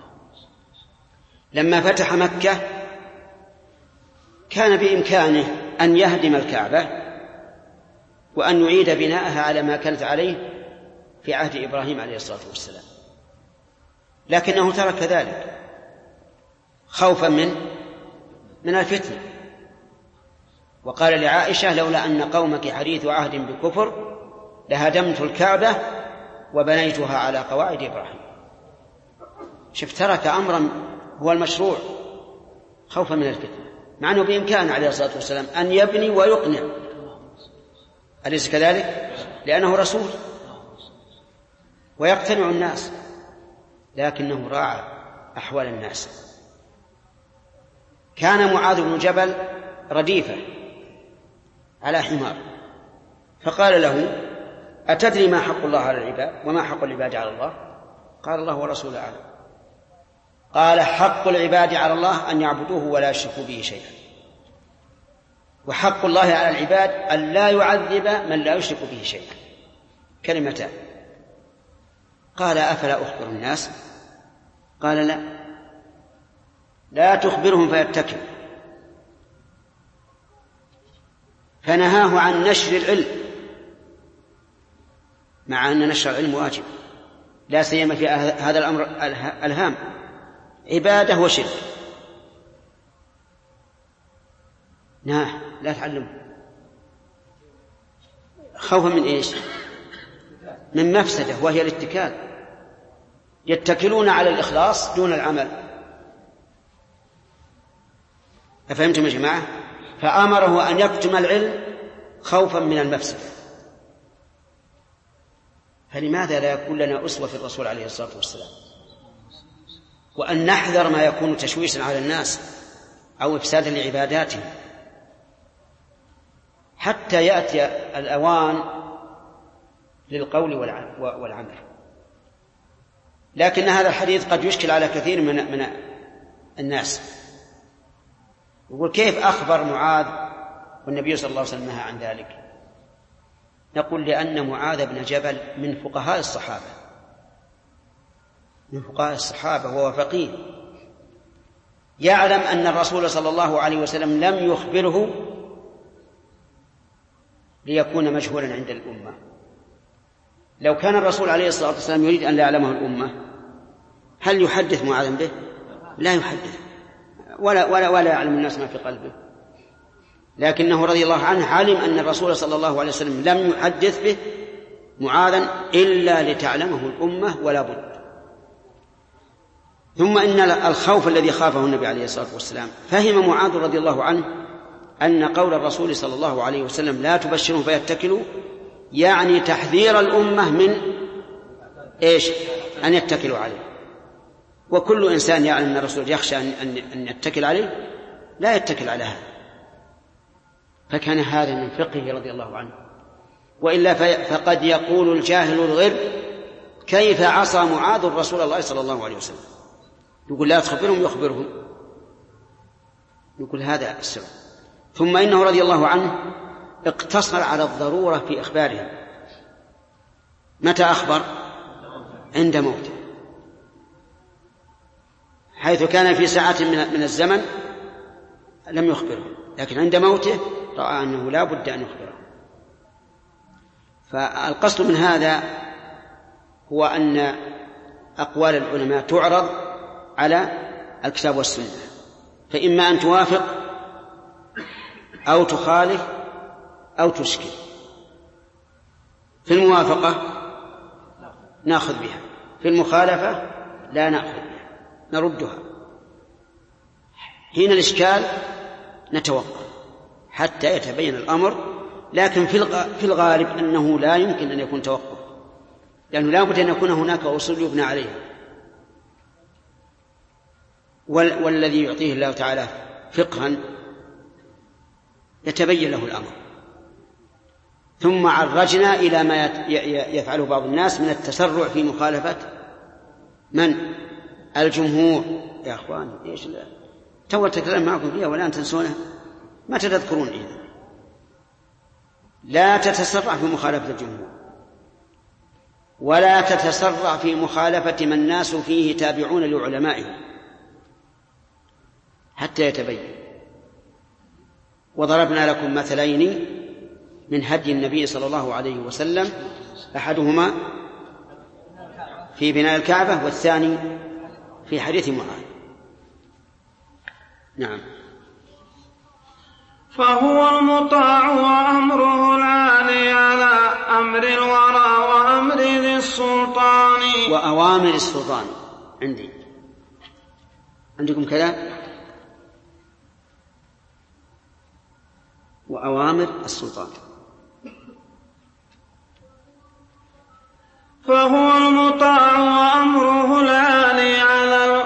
S2: لما فتح مكة كان بإمكانه أن يهدم الكعبة وأن يعيد بناءها على ما كانت عليه في عهد إبراهيم عليه الصلاة والسلام، لكنه ترك ذلك خوفا من الفتنة، وقال لعائشة: لولا أن قومك حديث عهد بكفر لهدمت الكعبة وبنيتها على قواعد إبراهيم. شف، ترك أمرا هو المشروع خوفا من الفتنة، مع أنه بإمكان عليه الصلاة والسلام أن يبني ويقنع، أليس كذلك؟ لأنه رسول ويقتنع الناس، لكنه راعى أحوال الناس. كان معاذ بن جبل رديفة على حمار، فقال له: أتدري ما حق الله على العباد وما حق العباد على الله؟ قال: الله ورسوله أعلم. قال: حق العباد على الله أن يعبدوه ولا يشركوا به شيئا، وحق الله على العباد أن لا يعذب من لا يشرك به شيئا. كلمتان. قال: أفلا أخبر الناس؟ قال: لا تخبرهم فيتكل. فنهاه عن نشر العلم، مع أن نشر العلم واجب، لا سيما في هذا الأمر الهام، عبادة وشرك. لا تعلمه خوفا من إيش؟ من مفسدة، وهي الاتكال. يتكلون على الإخلاص دون العمل. أفهمتم يا جماعة؟ فأمره أن يكتم العلم خوفا من المفسدة. فلماذا لا يكون لنا أسوة في الرسول عليه الصلاة والسلام؟ وأن نحذر ما يكون تشويشا على الناس أو إفسادا لعباداتهم حتى يأتي الأوان للقول والعمل. لكن هذا الحديث قد يشكل على كثير من الناس، يقول كيف أخبر معاذ والنبي صلى الله عليه وسلم نهى عن ذلك؟ نقول لأن معاذ بن جبل من فقهاء الصحابة وهو فقيه، يعلم أن الرسول صلى الله عليه وسلم لم يخبره ليكون مجهولا عند الأمة. لو كان الرسول عليه الصلاة والسلام يريد أن لا يعلمه الأمة هل يحدث معاذ به؟ لا يحدث، ولا يعلم الناس ما في قلبه. لكنه رضي الله عنه علم أن الرسول صلى الله عليه وسلم لم يحدث به معاذا إلا لتعلمه الأمة ولا بد. ثم إن الخوف الذي خافه النبي عليه الصلاة والسلام فهم معاذ رضي الله عنه أن قول الرسول صلى الله عليه وسلم لا تبشرهم فيتكلوا يعني تحذير الأمة من أن يتكلوا عليه. وكل إنسان يعلم أن الرسول يخشى أن يتكل عليه لا يتكل على هذا، فكان هذا من فقهه رضي الله عنه. وإلا فقد يقول الجاهل الغر كيف عصى معاذ رسول الله صلى الله عليه وسلم، يقول لا تخبرهم يخبرهم، يقول هذا السبب. ثم إنه رضي الله عنه اقتصر على الضرورة في إخبارهم. متى أخبر؟ عند موته، حيث كان في ساعة من الزمن لم يخبره، لكن عند موته رأى أنه لا بد أن يخبره. فالقصد من هذا هو أن أقوال العلماء تعرض على الكتاب والسنة، فإما أن توافق أو تخالف أو تشكل. في الموافقة نأخذ بها، في المخالفة لا نأخذ بها، نردها. حين الإشكال نتوقف حتى يتبين الأمر، لكن في الغالب أنه لا يمكن أن يكون توقف، لأنه لا بد أن يكون هناك أصول يبنى عليها. والذي يعطيه الله تعالى فقها يتبين له الأمر. ثم عرجنا إلى ما يفعله بعض الناس من التسرع في مخالفة من؟ الجمهور. يا أخواني إيش تو تكلم معكم فيها ولا تنسونها، ما تذكرون إذن. لا تتسرع في مخالفة الجمهور، ولا تتسرع في مخالفة من الناس فيه تابعون لعلمائهم حتى يتبين. وضربنا لكم مثلين من هدي النبي صلى الله عليه وسلم، أحدهما في بناء الكعبة والثاني في حديث معاذ. نعم.
S1: فهو المطاع وأمره العالي على أمر الورى وأمر ذي السلطان.
S2: وأوامر السلطان عندكم كذا؟ وأوامر السلطان.
S1: فهو المطاع وأمره العالي على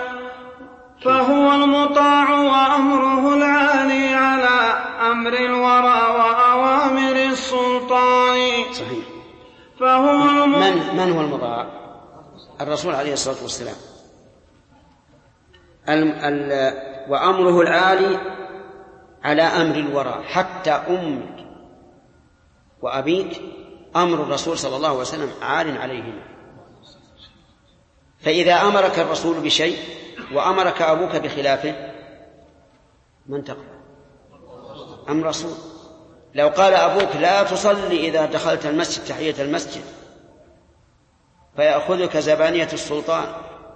S1: أمر الورى وأوامر السلطان.
S2: صحيح. من هو المطاع؟ الرسول عليه الصلاة والسلام. وأمره العالي على أمر الورى، حتى أمك وأبيك أمر الرسول صلى الله عليه وسلم عال عليهما. فإذا أمرك الرسول بشيء وأمرك أبوك بخلافه من تقبل؟ أمر رسول. لو قال أبوك لا تصلي إذا دخلت المسجد تحية المسجد فيأخذك زبانية السلطان،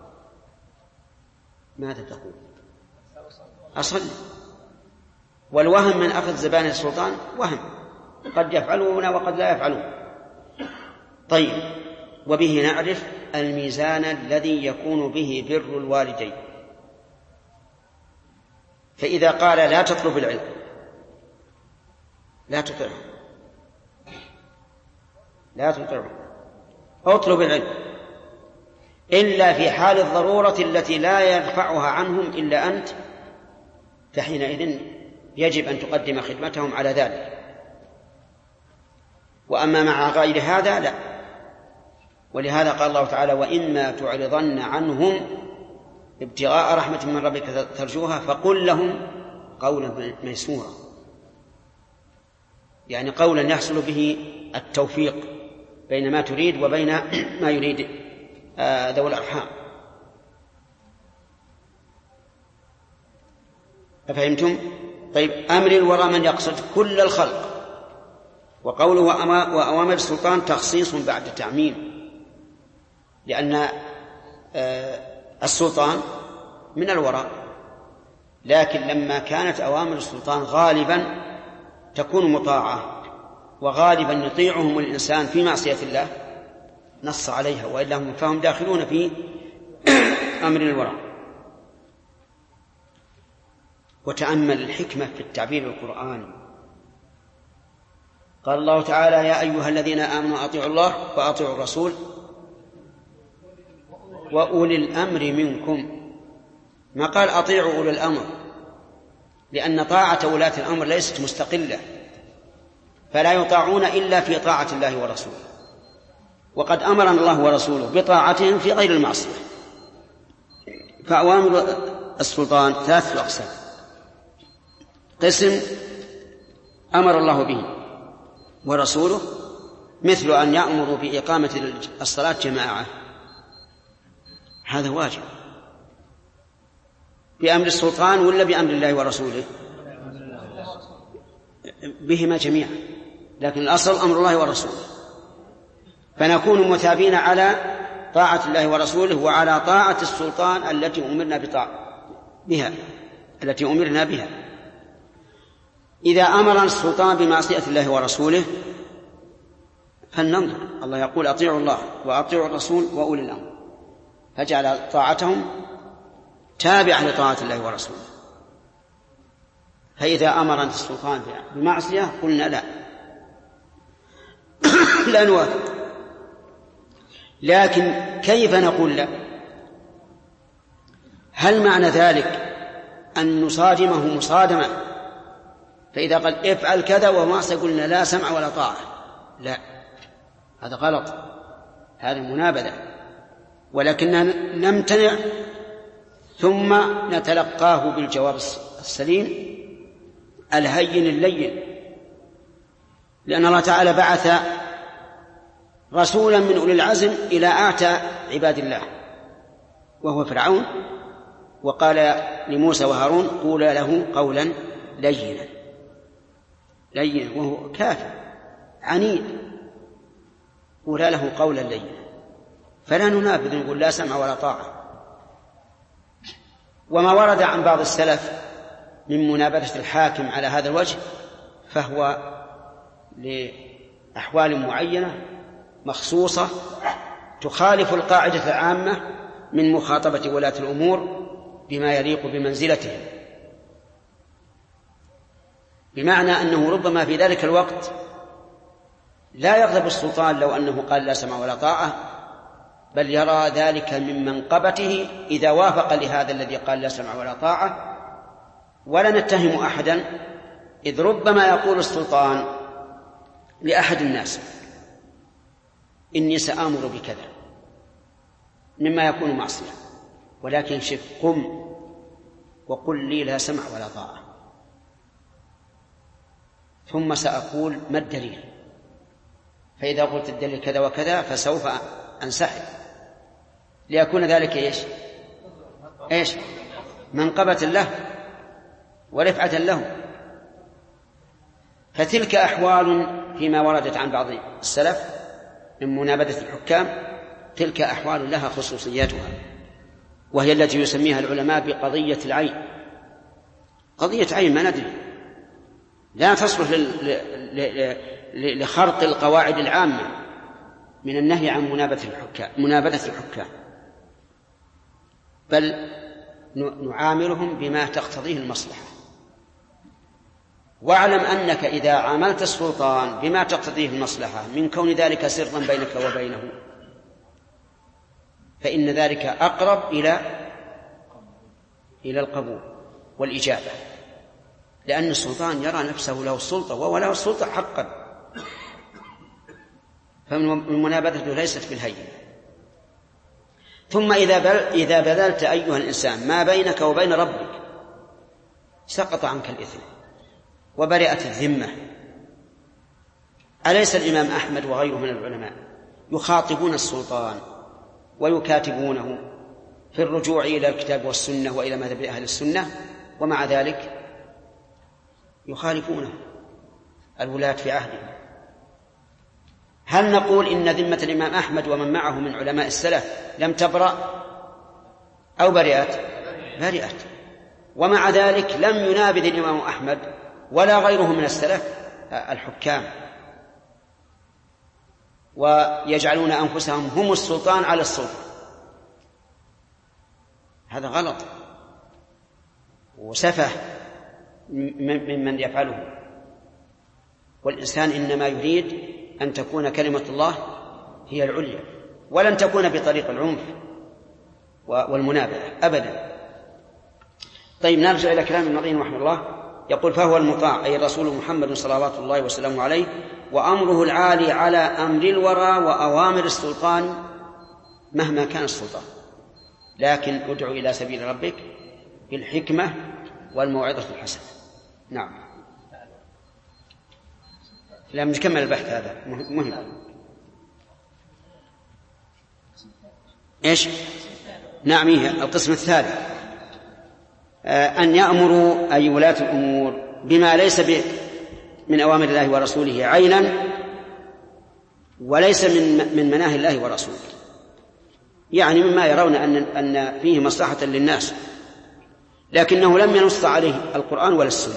S2: ماذا تقول؟ أصلي. والوهم من أخذ زبانية السلطان وهم، قد يفعلون وقد لا يفعلون. طيب، وبه نعرف الميزان الذي يكون به بر الوالدين. فإذا قال لا تطلب العلم لا تطعه، اطلب العلم. إلا في حال الضرورة التي لا يرفعها عنهم إلا أنت، فحينئذ يجب أن تقدم خدمتهم على ذلك. وأما مع غير هذا لا. ولهذا قال الله تعالى: وإما تعرضن عنهم ابتغاء رحمة من ربك ترجوها فقل لهم قولا ميسورا، يعني قولا يحصل به التوفيق بين ما تريد وبين ما يريد ذوي الأرحام. أفهمتم؟ طيب، أمر الورى من يقصد كل الخلق، وقوله وأوامر السلطان تخصيص بعد تعميم، لأن السلطان من الوراء، لكن لما كانت أوامر السلطان غالبا تكون مطاعة، وغالبا يطيعهم الإنسان في معصية الله نص عليها، وإلا فهم داخلون في أمر الوراء. وتأمل الحكمة في التعبير القرآني. قال الله تعالى: يا أيها الذين آمنوا أطيعوا الله وأطيعوا الرسول وأولي الأمر منكم. ما قال أطيعوا أولي الأمر، لأن طاعة ولاة الأمر ليست مستقلة، فلا يطاعون إلا في طاعة الله ورسوله، وقد أمرنا الله ورسوله بطاعتهم في غير المعصية. فأوامر السلطان 3 أقسام: قسم أمر الله به ورسوله، مثل أن يأمروا بإقامة الصلاة جماعة، هذا واجب بأمر السلطان ولا بأمر الله ورسوله؟ بهما جميعا، لكن الأصل أمر الله ورسوله، فنكون مثابين على طاعة الله ورسوله وعلى طاعة السلطان التي أمرنا بها. إذا أمرنا السلطان بمعصية الله ورسوله فلننظر. الله يقول: أطيعوا الله وأطيعوا الرسول وأولي الأمر، فجعل طاعتهم تابعة لطاعة الله ورسوله. فإذا أمرنا السلطان بمعصية قلنا لا لا نوافق. لكن كيف نقول لا؟ هل معنى ذلك أن نصادمه مصادمة، فإذا قال افعل كذا وما قلنا لا سمع ولا طاعة؟ لا، هذا غلط، هذا منابذة، ولكننا نمتنع ثم نتلقاه بالجواب السليم الهين اللين، لأن الله تعالى بعث رسولا من أولي العزم إلى أعتى عباد الله وهو فرعون، وقال لموسى وهارون: قولا له قولا لينا، وهو كافر عنيد، قولا له قولا لينا. فلا ننابذ نقول لا سمع ولا طاعة. وما ورد عن بعض السلف من منابذة الحاكم على هذا الوجه فهو لأحوال معينة مخصوصة تخالف القاعدة العامة من مخاطبة ولاة الأمور بما يليق بمنزلتهم، بمعنى أنه ربما في ذلك الوقت لا يغضب السلطان لو أنه قال لا سمع ولا طاعة، بل يرى ذلك من منقبته إذا وافق لهذا الذي قال لا سمع ولا طاعة. ولا نتهم أحدا، إذ ربما يقول السلطان لأحد الناس: إني سآمر بكذا، مما يكون معصية، ولكن شف قم وقل لي لا سمع ولا طاعة، ثم سأقول ما الدليل، فإذا قلت الدليل كذا وكذا فسوف أنسحب، ليكون ذلك إيش؟ منقبة له ورفعة له. فتلك أحوال فيما وردت عن بعض السلف من منابذة الحكام، تلك أحوال لها خصوصياتها، وهي التي يسميها العلماء بقضية العين. قضية عين ما ندري، لا تصلح لخرق القواعد العامة من النهي عن منابذة الحكام، بل نعاملهم بما تقتضيه المصلحة. واعلم أنك إذا عاملت السلطان بما تقتضيه المصلحة من كون ذلك سرا بينك وبينه، فإن ذلك أقرب إلى القبول والإجابة، لأن السلطان يرى نفسه له السلطة وهو له السلطة حقا، فالمنابذة ليست بالهين. ثم إذا بذلت أيها الإنسان ما بينك وبين ربك سقط عنك الإثم وبرئت الذمة. أليس الإمام أحمد وغيره من العلماء يخاطبون السلطان ويكاتبونه في الرجوع إلى الكتاب والسنة وإلى مذهب أهل السنة، ومع ذلك يخالفونه الولاة في عهده؟ هل نقول إن ذمة الإمام أحمد ومن معه من علماء السلف لم تبرأ أو برئت؟ برئت. ومع ذلك لم ينابذ الإمام أحمد ولا غيره من السلف الحكام، ويجعلون أنفسهم هم السلطان على السلطة. هذا غلط وسفه ممن يفعله. والإنسان إنما يريد أن تكون كلمة الله هي العليا، ولن تكون بطريق العنف والمنابذة أبدا. طيب، نرجع إلى كلام النظيم رحمه الله. يقول: فهو المطاع، أي الرسول محمد صلوات الله وسلامه عليه، وأمره العالي على أمر الورى وأوامر السلطان مهما كان السلطان، لكن ادع إلى سبيل ربك بالحكمة والموعظة الحسنة. نعم. لا، نكمل البحث هذا مهم. إيش؟ نعم، القسم الثالث أن يأمروا أي ولاة الأمور بما ليس من أوامر الله ورسوله عينا، وليس من مناهي الله ورسوله، يعني مما يرون أن فيه مصلحة للناس، لكنه لم ينص عليه القرآن ولا السنة.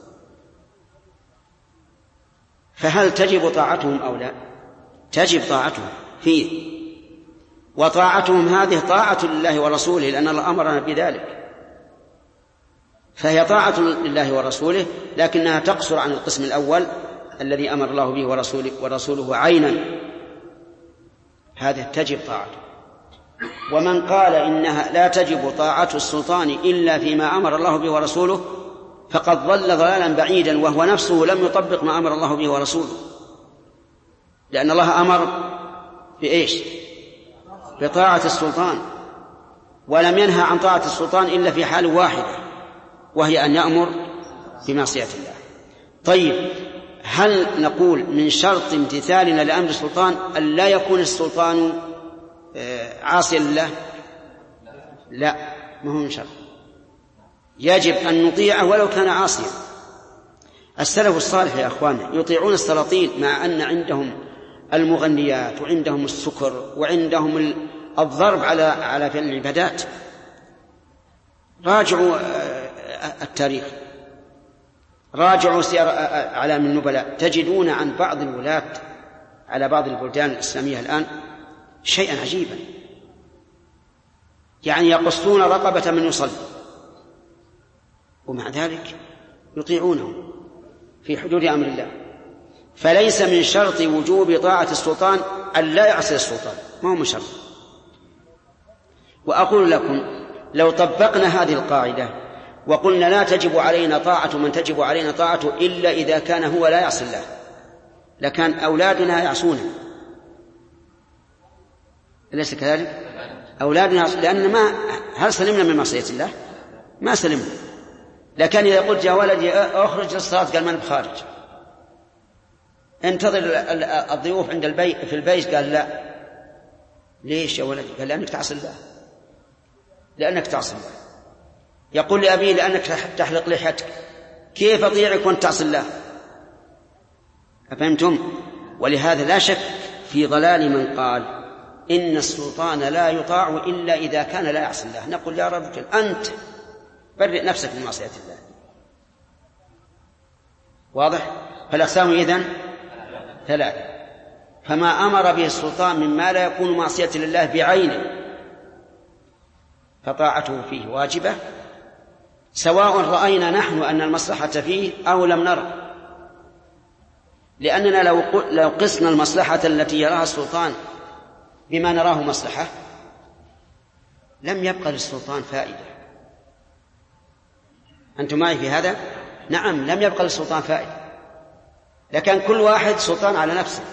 S2: فهل تجب طاعتهم أو لا؟ تجب طاعتهم فيه، وطاعتهم هذه طاعة لله ورسوله، لأن الله أمرنا بذلك، فهي طاعة لله ورسوله، لكنها تقصر عن القسم الأول الذي أمر الله به ورسوله عينا، هذا تجب طاعته. ومن قال إنها لا تجب طاعة السلطان إلا فيما أمر الله به ورسوله فقد ضل ضلالا بعيدا، وهو نفسه لم يطبق ما أمر الله به ورسوله، لأن الله أمر بإيش؟ بطاعة السلطان، ولم ينهى عن طاعة السلطان إلا في حال واحدة، وهي أن يأمر بمعصية الله. طيب، هل نقول من شرط امتثالنا لأمر السلطان أن لا يكون السلطان عاصيا لله؟ لا، ما هو من شرط، يجب أن نطيعه ولو كان عاصيا. السلف الصالح يا أخواننا يطيعون السلاطين مع أن عندهم المغنيات وعندهم السكر وعندهم الضرب على فعل العبادات. راجعوا التاريخ، راجعوا سير أعلام النبلاء، تجدون عن بعض الولاة على بعض البلدان الإسلامية الآن شيئا عجيبا، يعني يقصون رقبة من يصلي، ومع ذلك يطيعونه في حدود أمر الله. فليس من شرط وجوب طاعة السلطان أن لا يعصي السلطان، ما هو من شرط. وأقول لكم لو طبقنا هذه القاعدة وقلنا لا تجب علينا طاعة من تجب علينا طاعته إلا إذا كان هو لا يعصي الله، لكان أولادنا يعصونه، أليس كذلك؟ أولادنا، لأن هل سلمنا من معصية الله؟ ما سلمنا. لكن إذا قلت يا ولدي أخرج للصلاة قال من بخارج، انتظر الضيوف عند البيت في البيت قال لا. ليش يا ولدي؟ قال لأنك تعصي الله، لأنك تعصي الله. يقول لأبي لأنك تحلق لحيتك، كيف أطيعك وأنت تعصي الله؟ أفهمتم؟ ولهذا لا شك في ضلال من قال إن السلطان لا يطاع إلا إذا كان لا يعصي الله. نقول يا رجل أنت برئ نفسك من معصية الله. واضح؟ فالأقسام إذن ثلاثة، فما أمر به السلطان مما لا يكون معصية لله بعينه فطاعته فيه واجبة، سواء رأينا نحن أن المصلحة فيه أو لم نرى، لأننا لو قسنا المصلحة التي يراها السلطان بما نراه مصلحة لم يبقى للسلطان فائدة. أنتم معي في هذا؟ نعم، لم يبقى للسلطان فائدة، لكن كل واحد سلطان على نفسه.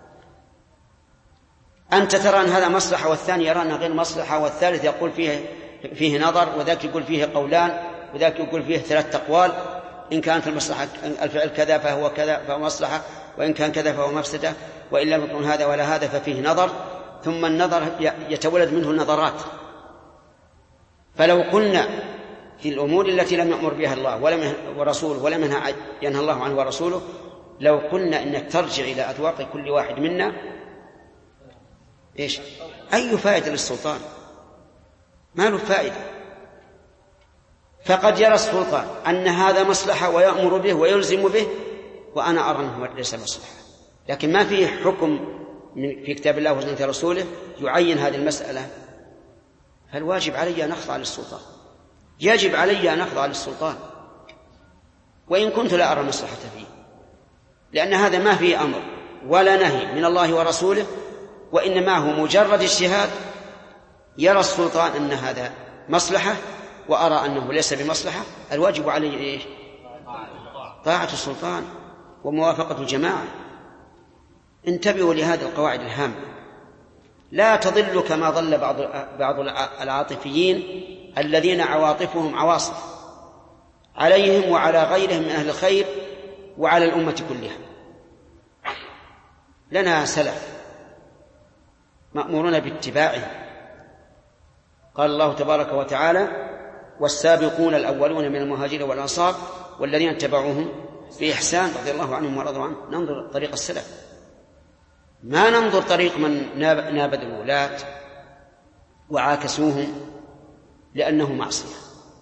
S2: أنت ترى أن هذا مصلحة والثاني يرى أنه غير مصلحة، والثالث يقول فيه نظر، وذاك يقول فيه قولان، وذاك يقول فيه 3 أقوال. إن كانت المصلحة الفعل كذا فهو كذا فهو مصلحة، وإن كان كذا فهو مفسدة، وإن لم يكن هذا ولا هذا ففيه نظر. ثم النظر يتولد منه نظرات. فلو قلنا في الأمور التي لم يأمر بها الله ورسوله ولم ينهى الله عنه ورسوله، لو قلنا إنك ترجع إلى أذواق كل واحد منا، إيش؟ أي فائدة للسلطان؟ ما له فائدة. فقد يرى السلطان أن هذا مصلحة ويأمر به ويلزم به، وأنا أرى أنه ليس مصلحة، لكن ما فيه حكم في كتاب الله وسنة رسوله يعين هذه المسألة. فالواجب علي أن أخضع للسلطان، يجب علي أن أخضع للسلطان وإن كنت لا أرى مصلحة فيه، لأن هذا ما فيه أمر ولا نهي من الله ورسوله، وإنما هو مجرد اجتهاد. يرى السلطان أن هذا مصلحة وأرى أنه ليس بمصلحة، الواجب علي إيش؟ طاعة السلطان وموافقة الجماعة. انتبهوا لهذه القواعد الهامة، لا تضل كما ضل بعض العاطفيين الذين عواطفهم عواصف عليهم وعلى غيرهم من أهل الخير وعلى الأمة كلها. لنا سلف مأمورون باتباعه. قال الله تبارك وتعالى: والسابقون الأولون من المهاجرين والأنصار والذين اتبعوهم بإحسان رضي الله عنهم ورضوا عنه. ننظر طريق السلف، ما ننظر طريق من نابذ الولاة وعاكسوهم لأنه معصية.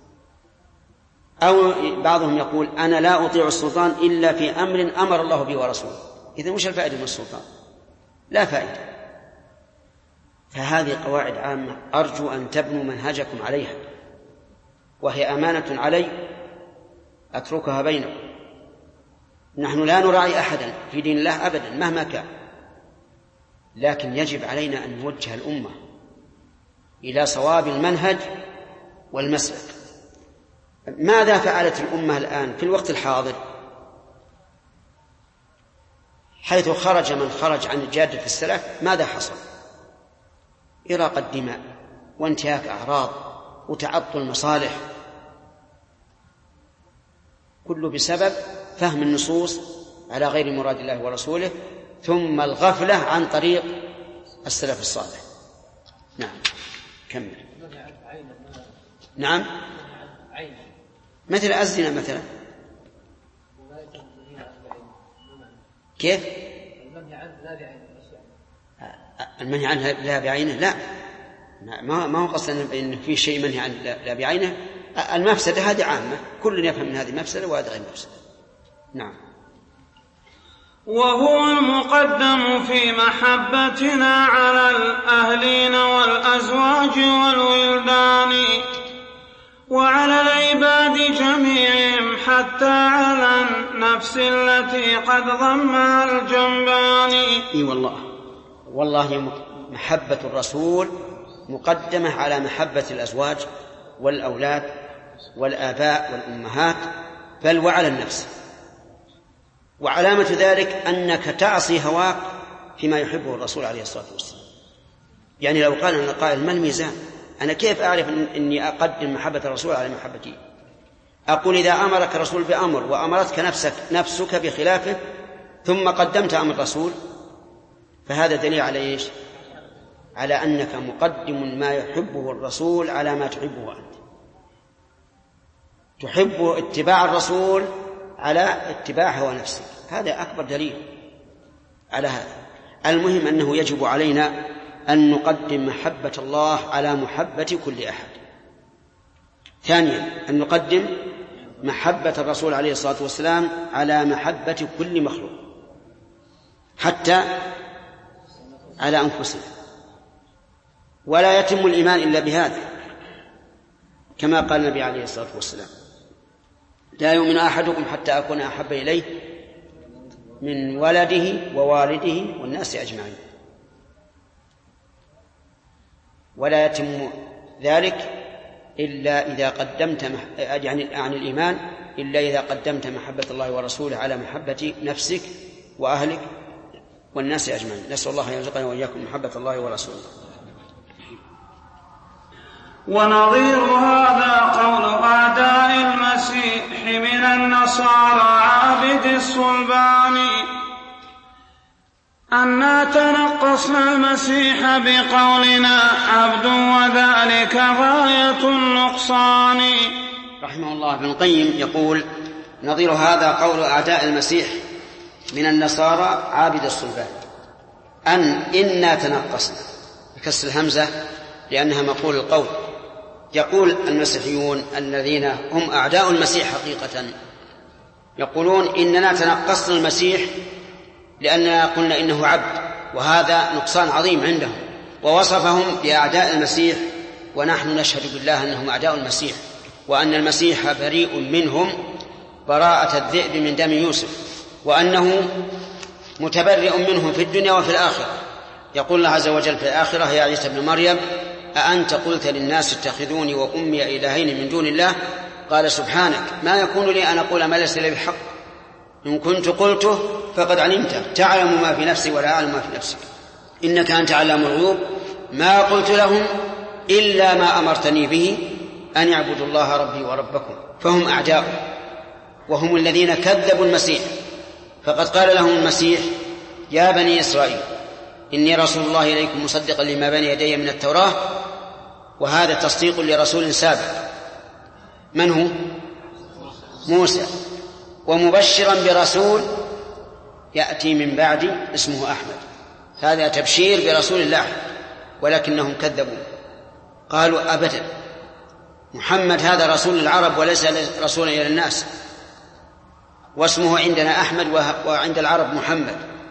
S2: أو بعضهم يقول: أنا لا أطيع السلطان إلا في أمر أمر الله به ورسوله. إذن وش الفائدة من السلطان؟ لا فائدة. فهذه قواعد عامة أرجو أن تبنوا منهجكم عليها، وهي أمانة علي أتركها بينكم. نحن لا نراعي أحدا في دين الله أبدا مهما كان، لكن يجب علينا أن نوجه الأمة إلى صواب المنهج والمسلك. ماذا فعلت الأمة الآن في الوقت الحاضر، حيث خرج من خرج عن جادة السلف؟ ماذا حصل؟ إراقة الدماء وانتهاك أعراض وتعطل مصالح، كله بسبب فهم النصوص على غير مراد الله ورسوله، ثم الغفلة عن طريق السلف الصالح. نعم، كمل. نعم، مثل الزنا مثلا. كيف؟ المنهي عنه لا بعينه؟ لا، ما هو قصد أن في شيء منهي عنه لا بعينه. المفسدة هذه عامة، كل يفهم من هذه مفسدة وهذه غير مفسدة. نعم.
S1: وهو المقدم في محبتنا على الأهلين والأزواج والولدان وعلى العباد جميعهم، حتى على النفس التي قد ضمها الجنبان.
S2: اي والله محبة الرسول مقدمة على محبة الأزواج والأولاد والآباء والأمهات، بل وعلى النفس. وعلامة ذلك أنك تعصي هواك فيما يحبه الرسول عليه الصلاة والسلام. يعني لو قال أن قائل: ما الميزان؟ أنا كيف أعرف أني أقدم محبة الرسول على محبتي؟ أقول: إذا أمرك الرسول بأمر وأمرتك نفسك بخلافه ثم قدمت أمر الرسول، فهذا دليل على إيش؟ على أنك مقدم ما يحبه الرسول على ما تحبه أنت. تحب اتباع الرسول على اتباع هوى نفسك، هذا أكبر دليل على هذا. المهم أنه يجب علينا أن نقدم محبة الله على محبة كل أحد. ثانيا، أن نقدم محبة الرسول عليه الصلاة والسلام على محبة كل مخلوق، حتى على أنفسنا. ولا يتم الإيمان إلا بهذا، كما قال النبي عليه الصلاة والسلام: لا يؤمن أحدكم حتى أكون أحب إليه من ولده ووالده والناس أجمعين. ولا يتم ذلك إلا إذا قدمت يعني عن الإيمان إلا إذا قدمت محبة الله ورسوله على محبة نفسك وأهلك والناس أجمعين. نسأل الله أن يرزقنا وإياكم محبة الله ورسوله.
S1: ونظير هذا قول أعداء المسيح من النصارى عابد الصلبان أنا تنقصنا المسيح بقولنا عبد وذلك غاية النقصان.
S2: رحمه الله ابن القيم يقول نظير هذا قول أعداء المسيح من النصارى عابد الصلبان إنا تنقصنا بكسر الهمزة لأنها مقول القول. يقول المسيحيون الذين هم أعداء المسيح حقيقة يقولون إننا تنقصنا المسيح لأننا قلنا إنه عبد، وهذا نقصان عظيم عندهم، ووصفهم بأعداء المسيح، ونحن نشهد بالله أنهم أعداء المسيح، وأن المسيح بريء منهم براءة الذئب من دم يوسف، وأنه متبرئ منهم في الدنيا وفي الآخرة. يقول الله عز وجل في الآخرة يا عيسى ابن مريم أأنت قلت للناس اتخذوني وأمي إلهين من دون الله قال سبحانك ما يكون لي أن أقول ما ليس لي بحق إن كنت قلته فقد علمته تعلم ما في نفسي ولا أعلم ما في نفسك إنك أنت علام الغيوب ما قلت لهم إلا ما أمرتني به أن يعبدوا الله ربي وربكم. فهم أعداء وهم الذين كذبوا المسيح. فقد قال لهم المسيح يا بني إسرائيل إني رسول الله إليكم مصدقا لما بين يدي من التوراة، وهذا تصديق لرسول سابق من هو؟ موسى، ومبشرا برسول يأتي من بعد اسمه أحمد. هذا تبشير برسول الله، ولكنهم كذبوا قالوا أبدا محمد هذا رسول العرب وليس رسولا إلى الناس، واسمه عندنا أحمد وعند العرب محمد.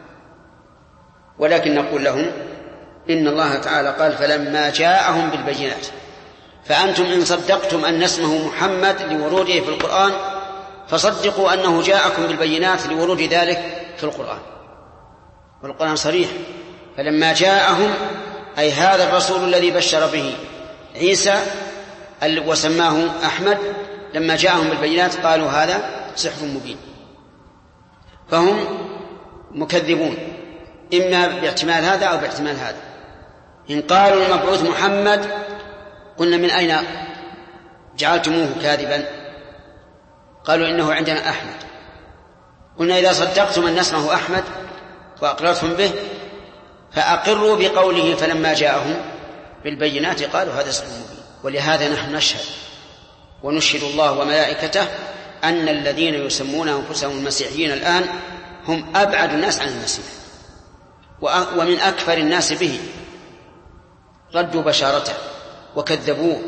S2: ولكن نقول لهم إن الله تعالى قال فلما جاءهم بالبينات، فأنتم إن صدقتم أن اسمه محمد لوروده في القرآن فصدقوا أنه جاءكم بالبينات لورود ذلك في القرآن، والقرآن صريح. فلما جاءهم أي هذا الرسول الذي بشر به عيسى وسماه أحمد، لما جاءهم بالبينات قالوا هذا سحر مبين. فهم مكذبون إما باحتمال هذا أو باحتمال هذا. إن قالوا المبعوث محمد قلنا من أين جعلتموه كاذبا؟ قالوا إنه عندنا أحمد. قلنا إذا صدقتم أن اسمه أحمد وأقررتم به فأقروا بقوله فلما جاءهم بالبينات قالوا هذا سحر مبين. ولهذا نحن نشهد ونشهد الله وملائكته أن الذين يسمون أنفسهم المسيحيين الآن هم أبعد الناس عن المسيح ومن أكثر الناس به، ردوا بشارته وكذبوه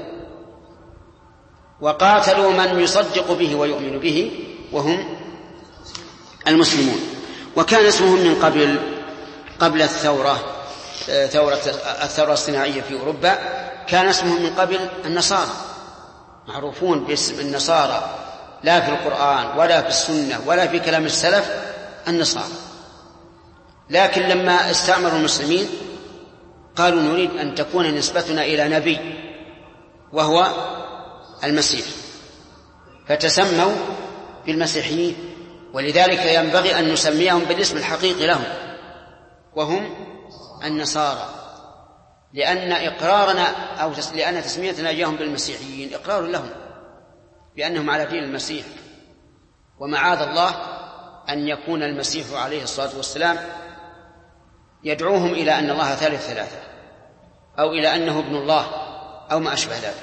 S2: وقاتلوا من يصدق به ويؤمن به وهم المسلمون. وكان اسمهم من قبل الثورة الصناعية في أوروبا كان اسمهم من قبل النصارى، معروفون باسم النصارى لا في القرآن ولا في السنة ولا في كلام السلف النصارى. لكن لما استعمروا المسلمين قالوا نريد أن تكون نسبتنا إلى نبي وهو المسيح، فتسموا بالمسيحيين. ولذلك ينبغي أن نسميهم بالاسم الحقيقي لهم وهم النصارى، لأن إقرارنا أو لأن تسميتنا إياهم بالمسيحيين إقرار لهم بأنهم على دين المسيح. ومعاذ الله أن يكون المسيح عليه الصلاة والسلام يدعوهم إلى أن الله ثالث ثلاثة أو إلى أنه ابن الله أو ما أشبه ذلك.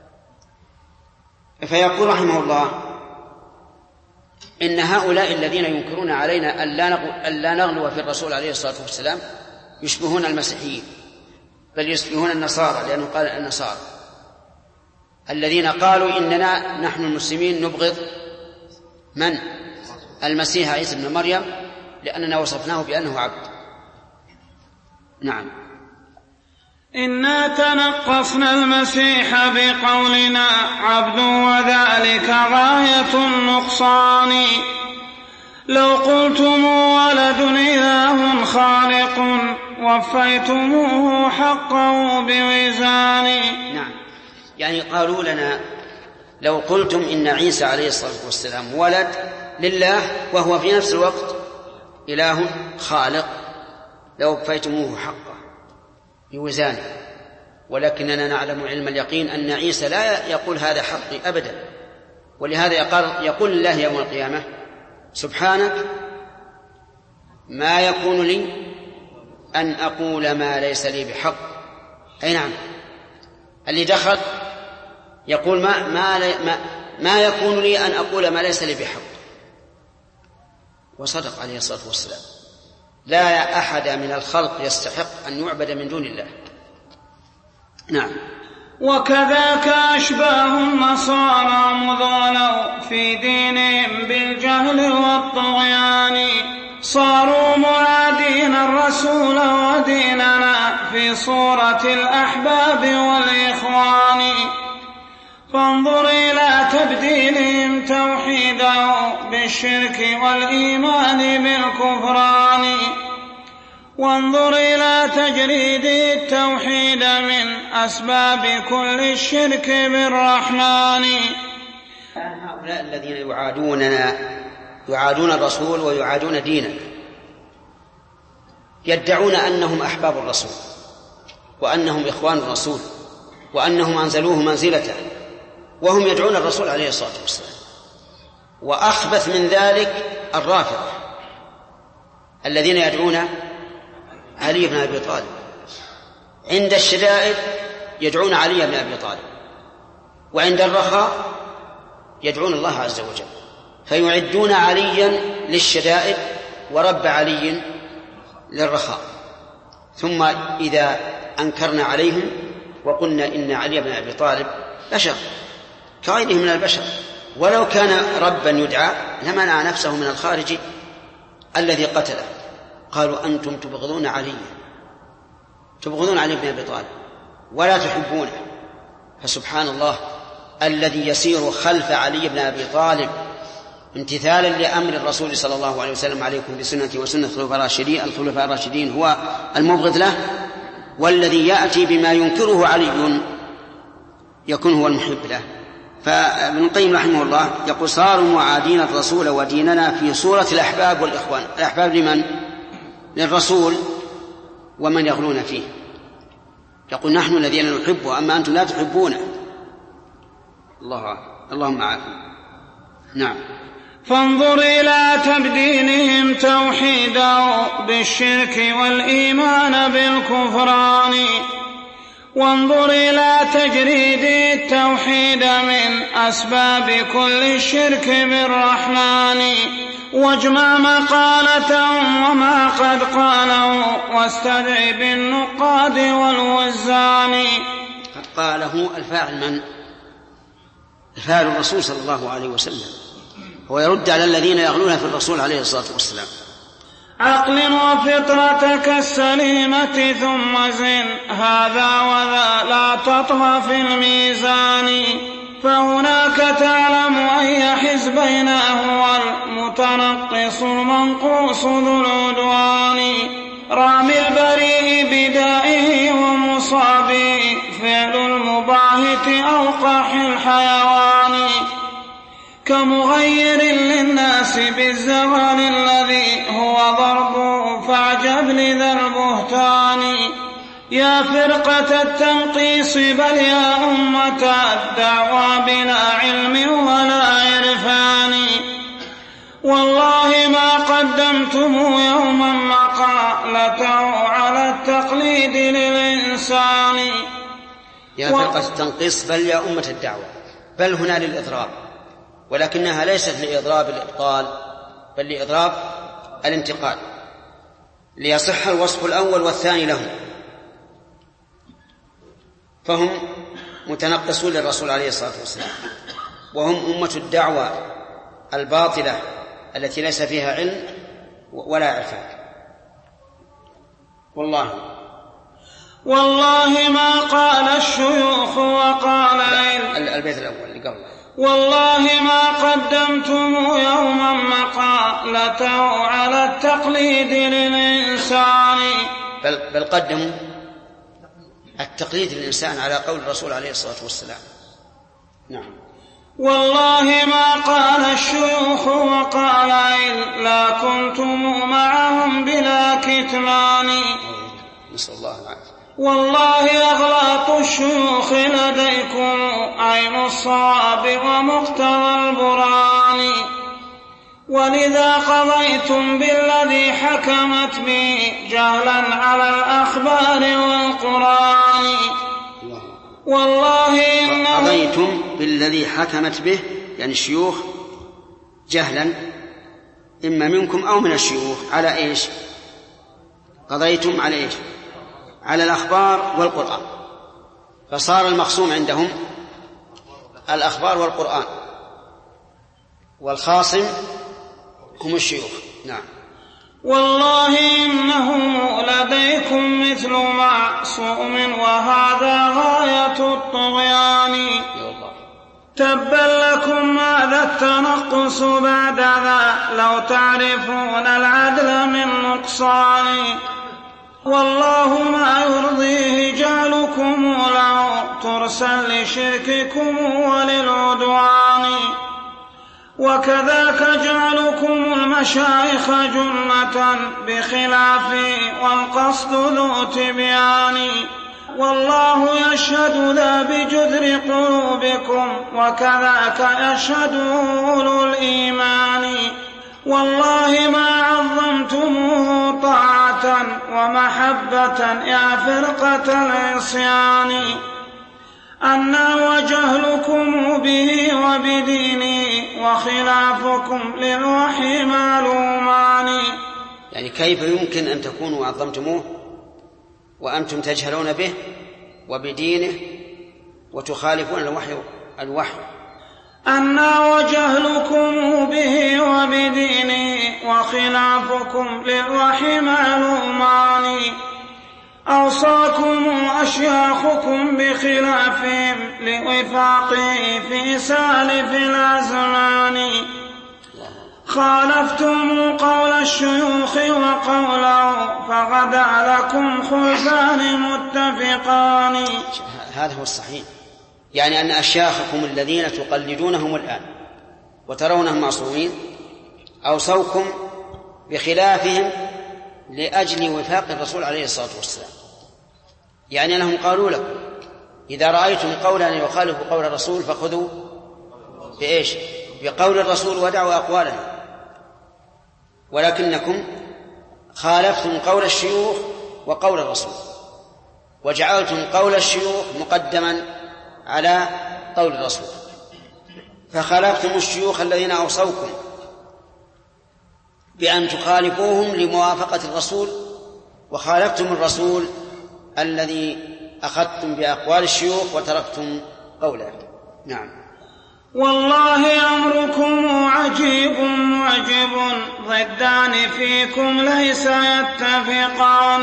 S2: فيقول رحمه الله إن هؤلاء الذين ينكرون علينا أن لا نغلو في الرسول عليه الصلاة والسلام يشبهون المسيحيين، بل يشبهون النصارى، لأنه قال النصارى الذين قالوا إننا نحن المسلمين نبغض من؟ المسيح عيسى ابن مريم لأننا وصفناه بأنه عبد. نعم.
S1: إنا تنقصنا المسيح بقولنا عبد وذلك غاية النقصان لو قلتم ولد إله خالق وفيتموه حقه بوزان.
S2: نعم. يعني قالوا لنا لو قلتم إن عيسى عليه الصلاة والسلام ولد لله وهو في نفس الوقت إله خالق لوفيتموه حقه بوزانه، ولكننا نعلم علم اليقين أن عيسى لا يقول هذا حقي أبدا، ولهذا يقول الله يوم القيامة سبحانك ما يكون لي أن أقول ما ليس لي بحق. أي نعم، اللي دخل يقول ما يكون لي أن أقول ما ليس لي بحق، وصدق عليه الصلاة والسلام. لا أحد من الخلق يستحق أن يعبد من دون الله. نعم.
S1: وكذاك أشباه النصارى مذ غلوا في دينهم بالجهل والطغيان صاروا معادين الرسول وديننا في صورة الأحباب والإخوان، فانظر إلى تبديلهم توحيده بالشرك والإيمان بالكفران، وانظر إلى تجريد التوحيد من أسباب كل الشرك بالرحمن.
S2: هؤلاء الذين يعادون الرسول ويعادون دينه يدعون أنهم أحباب الرسول وأنهم إخوان الرسول وأنهم أنزلوه منزلته، وهم يدعون الرسول عليه الصلاة والسلام. وأخبث من ذلك الرافضة الذين يدعون علي بن أبي طالب، عند الشدائد يدعون علي بن أبي طالب، وعند الرخاء يدعون الله عز وجل، فيعدون عليا للشدائد ورب علي للرخاء. ثم إذا أنكرنا عليهم وقلنا إن علي بن أبي طالب بشر كغيره من البشر، ولو كان ربا يدعى لمنع نفسه من الخارج الذي قتله. قالوا أنتم تبغضون علي بن أبي طالب ولا تحبونه، فسبحان الله الذي يسير خلف علي بن أبي طالب امتثالا لأمر الرسول صلى الله عليه وسلم عليكم بسنتي وسنة الخلفاء الراشدين هو المبغض له، والذي يأتي بما ينكره علي يكون هو المحب له. فابن القيم رحمه الله يقول صاروا معادين الرسول وديننا في صورة الأحباب والإخوان. الأحباب لمن؟ للرسول ومن يغلون فيه. يقول نحن الذين نحبه أما أنتم لا تحبونه. اللهم عافنا. نعم.
S1: فانظر إلى تبديلهم توحيده بالشرك والإيمان بالكفران، وانظر إلى تجريد التوحيد من أسباب كل الشرك بالرحمن، واجمع مقالتهم وما قد قاله واستدع بالنقاد والوزان.
S2: قد قاله الفاعل من؟ الفاعل الرسول صلى الله عليه وسلم، هو يرد على الذين يغلون في الرسول عليه الصلاة والسلام.
S1: عقل وفطرتك السليمة ثم زن هذا وذا لا تطغى في الميزان، فهناك تعلم أي حزبين هو المتنقص المنقوص ذو العدوان، رامي البريء بدائه ومصابه فعل المباهت أوقح الحيوان، كمغير للناس بالزوال الذي هو ضربه فاعجب لذا البهتان، يا فرقة التنقيص بل يا أمة الدعوى بلا علم ولا عرفان، والله ما قدمتم يوما مقالته على التقليد للإنسان.
S2: يا فرقة التنقيص بل يا أمة الدعوة، بل هنا للإضراب، ولكنها ليست لإضراب الإبطال بل لإضراب الانتقال، ليصح الوصف الأول والثاني لهم. فهم متنقصون للرسول عليه الصلاة والسلام، وهم أمة الدعوة الباطلة التي ليس فيها علم ولا عرفان.
S1: والله ما قال الشيوخ وقال
S2: البيت الأول اللي قبله،
S1: والله ما قدمتم يوما مقالته على التقليد للإنسان.
S2: بل قدموا التقليد للإنسان على قول الرسول عليه الصلاة والسلام. نعم.
S1: والله ما قال الشيوخ وقال إلا كنتم معهم بلا كتمان.
S2: نسأل الله العافية.
S1: والله أغلاط الشيوخ لديكم عين الصواب ومقتضى البرهان، ولذا قضيتم بالذي حكمت به جهلا على الأخبار والقرآن. والله إنه
S2: قضيتم بالذي حكمت به، يعني الشيوخ جهلا إما منكم أو من الشيوخ، على إيش؟ قضيتم على إيش؟ على الأخبار والقرآن، فصار المخصوم عندهم الأخبار والقرآن، والخاصم هم الشيوخ. نعم.
S1: والله إنه لديكم مثل معصوم وهذا غاية الطغيان. تبا لكم هذا التنقص بعد ذا لو تعرفون العدل من نقصان. والله ما يرضيه جعلكم له ترسا لشرككم وللعدوان، وكذاك جعلكم المشايخ جنة بخلافه والقصد ذو تبيان. والله يشهد ذا بجذر قلوبكم وكذاك يشهد أولو الإيمان. والله ما عظمتموه طاعة ومحبة يا فرقة العصيان، أنا وجهلكم به وبديني وخلافكم للوحي معلومان.
S2: يعني كيف يمكن أن تكونوا عظمتموه وأنتم تجهلون به وبدينه وتخالفون الوحي؟
S1: أنا وجهلكم به وبديني وخلافكم للوحي معلومان. أوصاكم أشياخكم بخلافهم لوفاقه في سالف الأزمان. خالفتم قول الشيوخ وقوله فغدا لكم خلفان متفقان.
S2: هذا هو الصحيح، يعني أن أشياخكم الذين تقلدونهم الآن وترونهم معصومين أوصوكم بخلافهم لأجل وفاق الرسول عليه الصلاة والسلام، يعني أنهم قالوا لكم إذا رأيتم قولا يخالف قول الرسول فخذوا بإيش؟ بقول الرسول ودعوا أقوالنا، ولكنكم خالفتم قول الشيوخ وقول الرسول وجعلتم قول الشيوخ مقدما على قول الرسول، فخالفتم الشيوخ الذين أوصوكم بأن تخالفوهم لموافقة الرسول، وخالفتم الرسول الذي أخذتم بأقوال الشيوخ وتركتم قوله. نعم.
S1: والله أمركم عجيب معجب ضدان فيكم ليس يتفقان.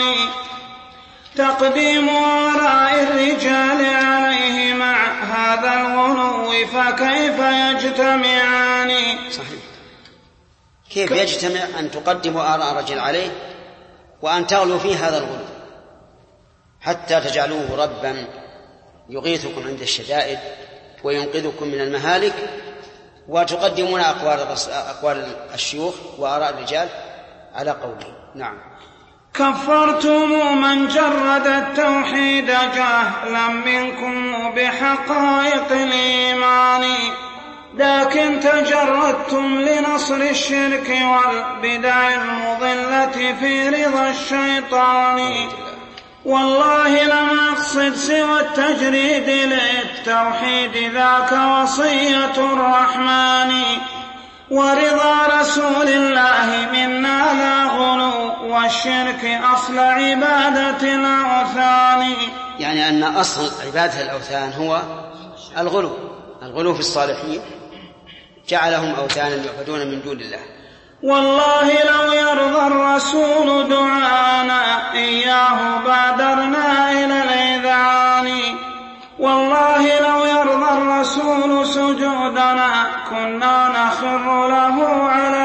S1: تقديم آراء الرجال عليه مع هذا الغلو فكيف يجتمعان؟
S2: صحيح. كيف يجتمع أن تقدموا آراء الرجل عليه وأن تغلوا فيه هذا الغلو حتى تجعلوه ربا يغيثكم عند الشدائد وينقذكم من المهالك، وتقدمون أقوال الشيوخ وآراء الرجال على قوله. نعم.
S1: كفرتم من جرد التوحيد جهلا منكم بحقائق الإيمان، لكن تجردتم لنصر الشرك والبدع المضلة في رضا الشيطان. والله لم أقصد سوى التجريد للتوحيد ذاك وصية الرحمن، ورضا رسول الله منا لا غلو والشرك أصل عبادة الأوثان.
S2: يعني أن أصل عبادة الأوثان هو الغلو في الصالحين، جعلهم أوثانا يعبدون من دون الله.
S1: والله لو يرضى الرسول دعانا إياه بادرنا إلى الإذعان، والله لو يرضى الرسول سجودنا كنا نخر له على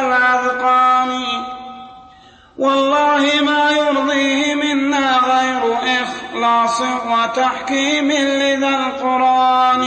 S1: الأذقان. والله ما يرضيه منا غير إخلاص وتحكيم لذا القرآن.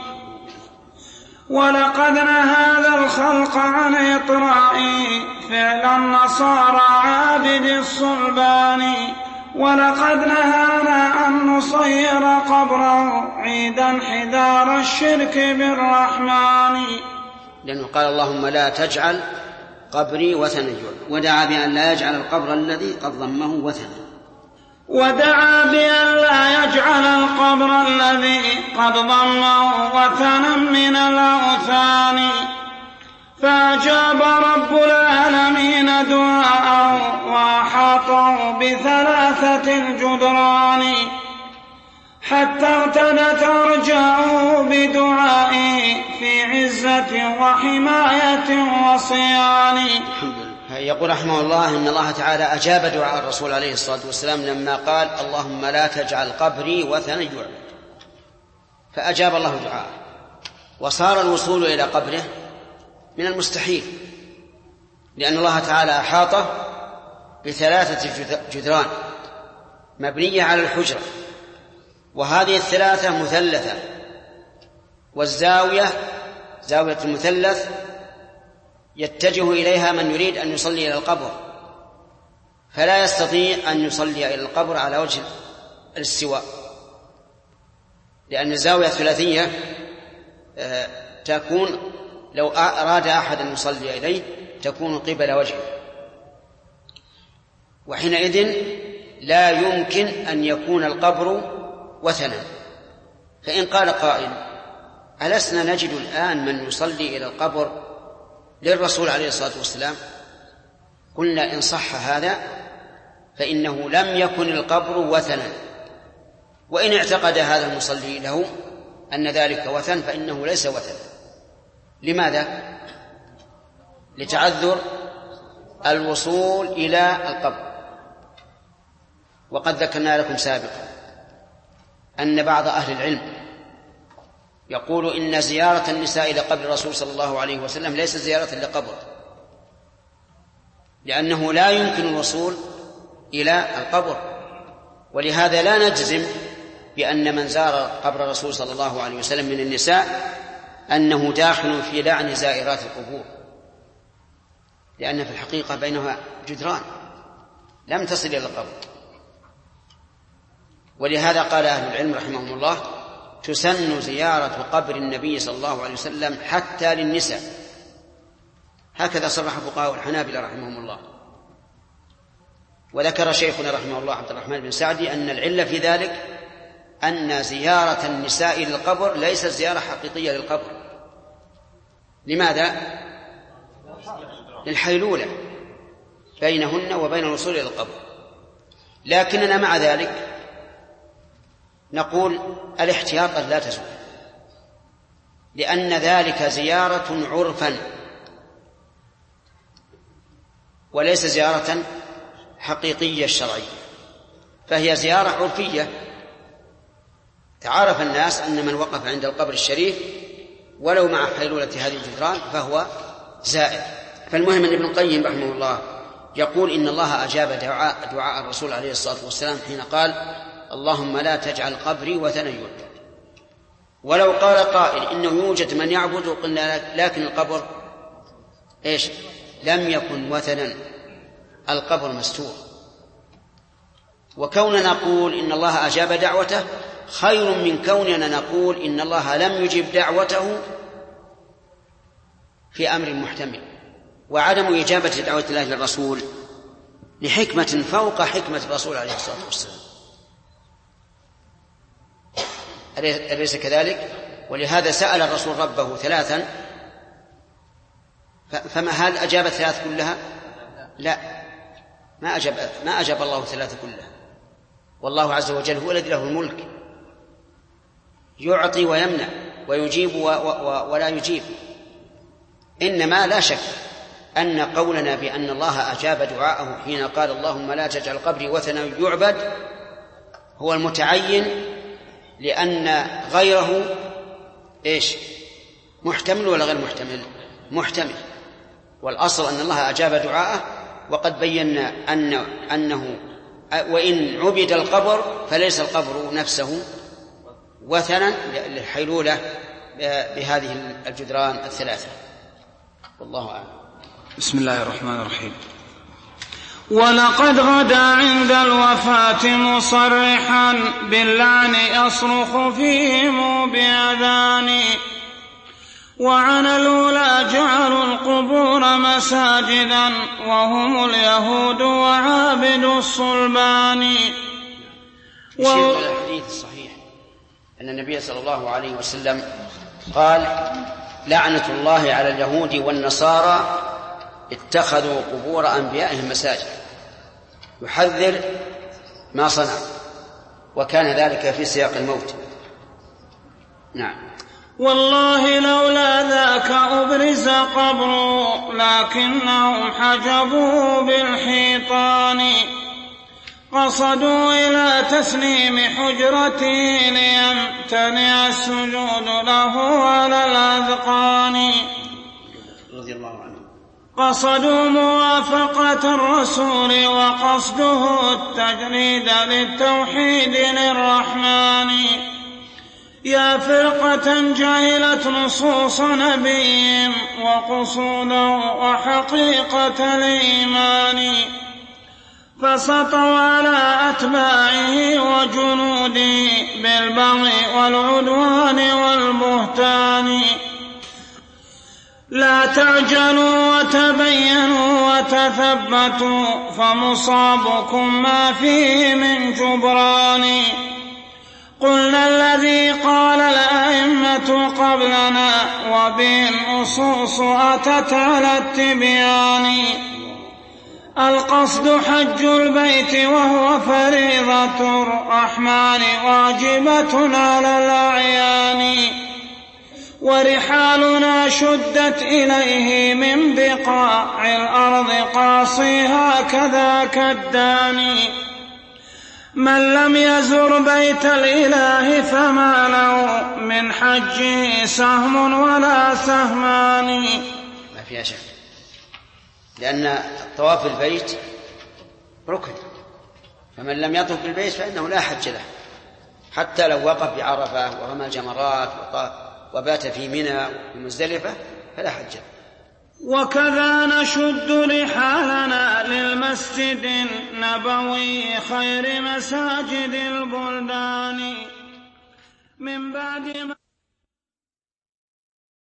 S1: ولقد نهى ذا الخلق عن إطراء فعل النصارى عابد الصلبان. ولقد نهانا أن نصير قبره عيدا حذار الشرك بالرحمن.
S2: لأنه قال اللهم لا تجعل قبري وثنا يعبد، ودعا بأن لا يجعل القبر الذي قد ضمه وثنا.
S1: ودعا بأن لا يجعل القبر الذي قد ضمه وثنا من الأوثان. فأجاب رب العالمين دعاءه وأحاطه بثلاثة الجدران، حتى ارتدت أرجاؤه بدعائه في عزة وحماية وصيان.
S2: يقول رحمه الله إن الله تعالى أجاب دعاء الرسول عليه الصلاة والسلام لما قال اللهم لا تجعل قبري وثنا يعبد، فأجاب الله دعاءه، وصار الوصول إلى قبره من المستحيل، لأن الله تعالى أحاطه بثلاثة جدران مبنية على الحجرة، وهذه الثلاثة مثلثة، والزاوية زاوية المثلث يتجه إليها من يريد أن يصلي إلى القبر، فلا يستطيع أن يصلي إلى القبر على وجه الاستواء، لأن الزاوية الثلاثية تكون لو أراد أحد أن يصلي إليه تكون قبل وجهه، وحينئذ لا يمكن أن يكون القبر وثنا. فإن قال قائل ألسنا نجد الآن من يصلي إلى القبر للرسول عليه الصلاة والسلام؟ قلنا إن صح هذا فإنه لم يكن القبر وثنا، وإن اعتقد هذا المصلي له أن ذلك وثن فإنه ليس وثنا. لماذا؟ لتعذر الوصول إلى القبر. وقد ذكرنا لكم سابقا أن بعض أهل العلم يقول إن زيارة النساء إلى قبر الرسول صلى الله عليه وسلم ليس زيارة لقبر، لأنه لا يمكن الوصول إلى القبر، ولهذا لا نجزم بأن من زار قبر الرسول صلى الله عليه وسلم من النساء أنه داخل في لعن زائرات القبور، لأن في الحقيقة بينها جدران لم تصل إلى القبر. ولهذا قال أهل العلم رحمهم الله تسن زيارة قبر النبي صلى الله عليه وسلم حتى للنساء، هكذا صرح فقهاء الحنابلة رحمهم الله. وذكر شيخنا رحمه الله عبد الرحمن بن سعدي أن العلة في ذلك أن زيارة النساء للقبر ليست زيارة حقيقية للقبر. لماذا؟ للحيلولة بينهن وبين الوصول إلى القبر. لكننا مع ذلك نقول الاحتياط لا تزول، لأن ذلك زيارة عرفا وليس زيارة حقيقية شرعية، فهي زيارة عرفية. تعارف الناس أن من وقف عند القبر الشريف ولو مع حيلولة هذه الجدران فهو زائر. فالمهم أن ابن القيم رحمه الله يقول إن الله أجاب دعاء الرسول عليه الصلاة والسلام حين قال اللهم لا تجعل قبري وثنا يعبد. ولو قال قائل إنه يوجد من يعبد قلنا لكن القبر إيش؟ لم يكن وثنا، القبر مستور. وكوننا نقول إن الله أجاب دعوته خير من كوننا نقول إن الله لم يجب دعوته في أمر محتمل. وعدم إجابة دعوة الله للرسول لحكمة فوق حكمة الرسول عليه الصلاة والسلام، أليس كذلك؟ ولهذا سأل الرسول ربه ثلاثا، فما هل أجاب الثلاث كلها؟ لا، ما أجاب الله الثلاث كلها. والله عز وجل هو الذي له الملك، يعطي ويمنع ويجيب ولا يجيب. إنما لا شك أن قولنا بأن الله أجاب دعاءه حين قال اللهم لا تجعل قبري وثنا يعبد هو المتعين، لأن غيره إيش؟ محتمل ولا غير محتمل؟ محتمل. والأصل أن الله أجاب دعاءه، وقد بينا أنه وإن عبد القبر فليس القبر نفسه وثنا للحيلولة بهذه الجدران الثلاثة. والله أعلم.
S1: بسم الله الرحمن الرحيم. ولقد غدا عند الوفاة مصرحا باللعن يصرخ فيهم بأذان، وعن الأولى جعلوا القبور مساجدا وهم اليهود وعابد الصلبان.
S2: يشير إلى الحديث الصحيح أن النبي صلى الله عليه وسلم قال: لعنة الله على اليهود والنصارى اتخذوا قبور أنبيائهم مساجد، يحذر ما صنع، وكان ذلك في سياق الموت. نعم.
S1: والله لولا ذاك أبرز قبر لكنهم حجبوا بالحيطان، قصدوا إلى تسليم حجرته ليمتنع السجود له على الأذقان.
S2: رضي الله عنه.
S1: قصدوا موافقة الرسول وقصده التجريد للتوحيد للرحمن. يا فرقة جهلت نصوص نبيهم وقصوده وحقيقة الإيمان، فسطوا على أتباعه وجنوده بالبغي والعدوان والبهتان. لا تعجلوا وتبينوا وتثبتوا فمصابكم ما فيه من جبران. قلنا الذي قال الأئمة قبلنا وبه النصوص أتت على التبيان. القصد حج البيت وهو فريضة الرحمن واجبة على الأعيان، ورحالنا شدت إليه من بقاع الأرض قاصيها كذاك الداني. من لم يزر بيت الإله فما له من حجه سهم ولا سهمان.
S2: ما فيها شك، لأن الطواف بالبيت ركن، فمن لم يطف بالبيت فإنه لا حج له، حتى لو وقف بعرفة ورمى الجمرات وبات في منى ومزدلفة فلا حج له.
S1: وكذا نشد رحالنا للمسجد النبوي خير مساجد البلدان من بعد ما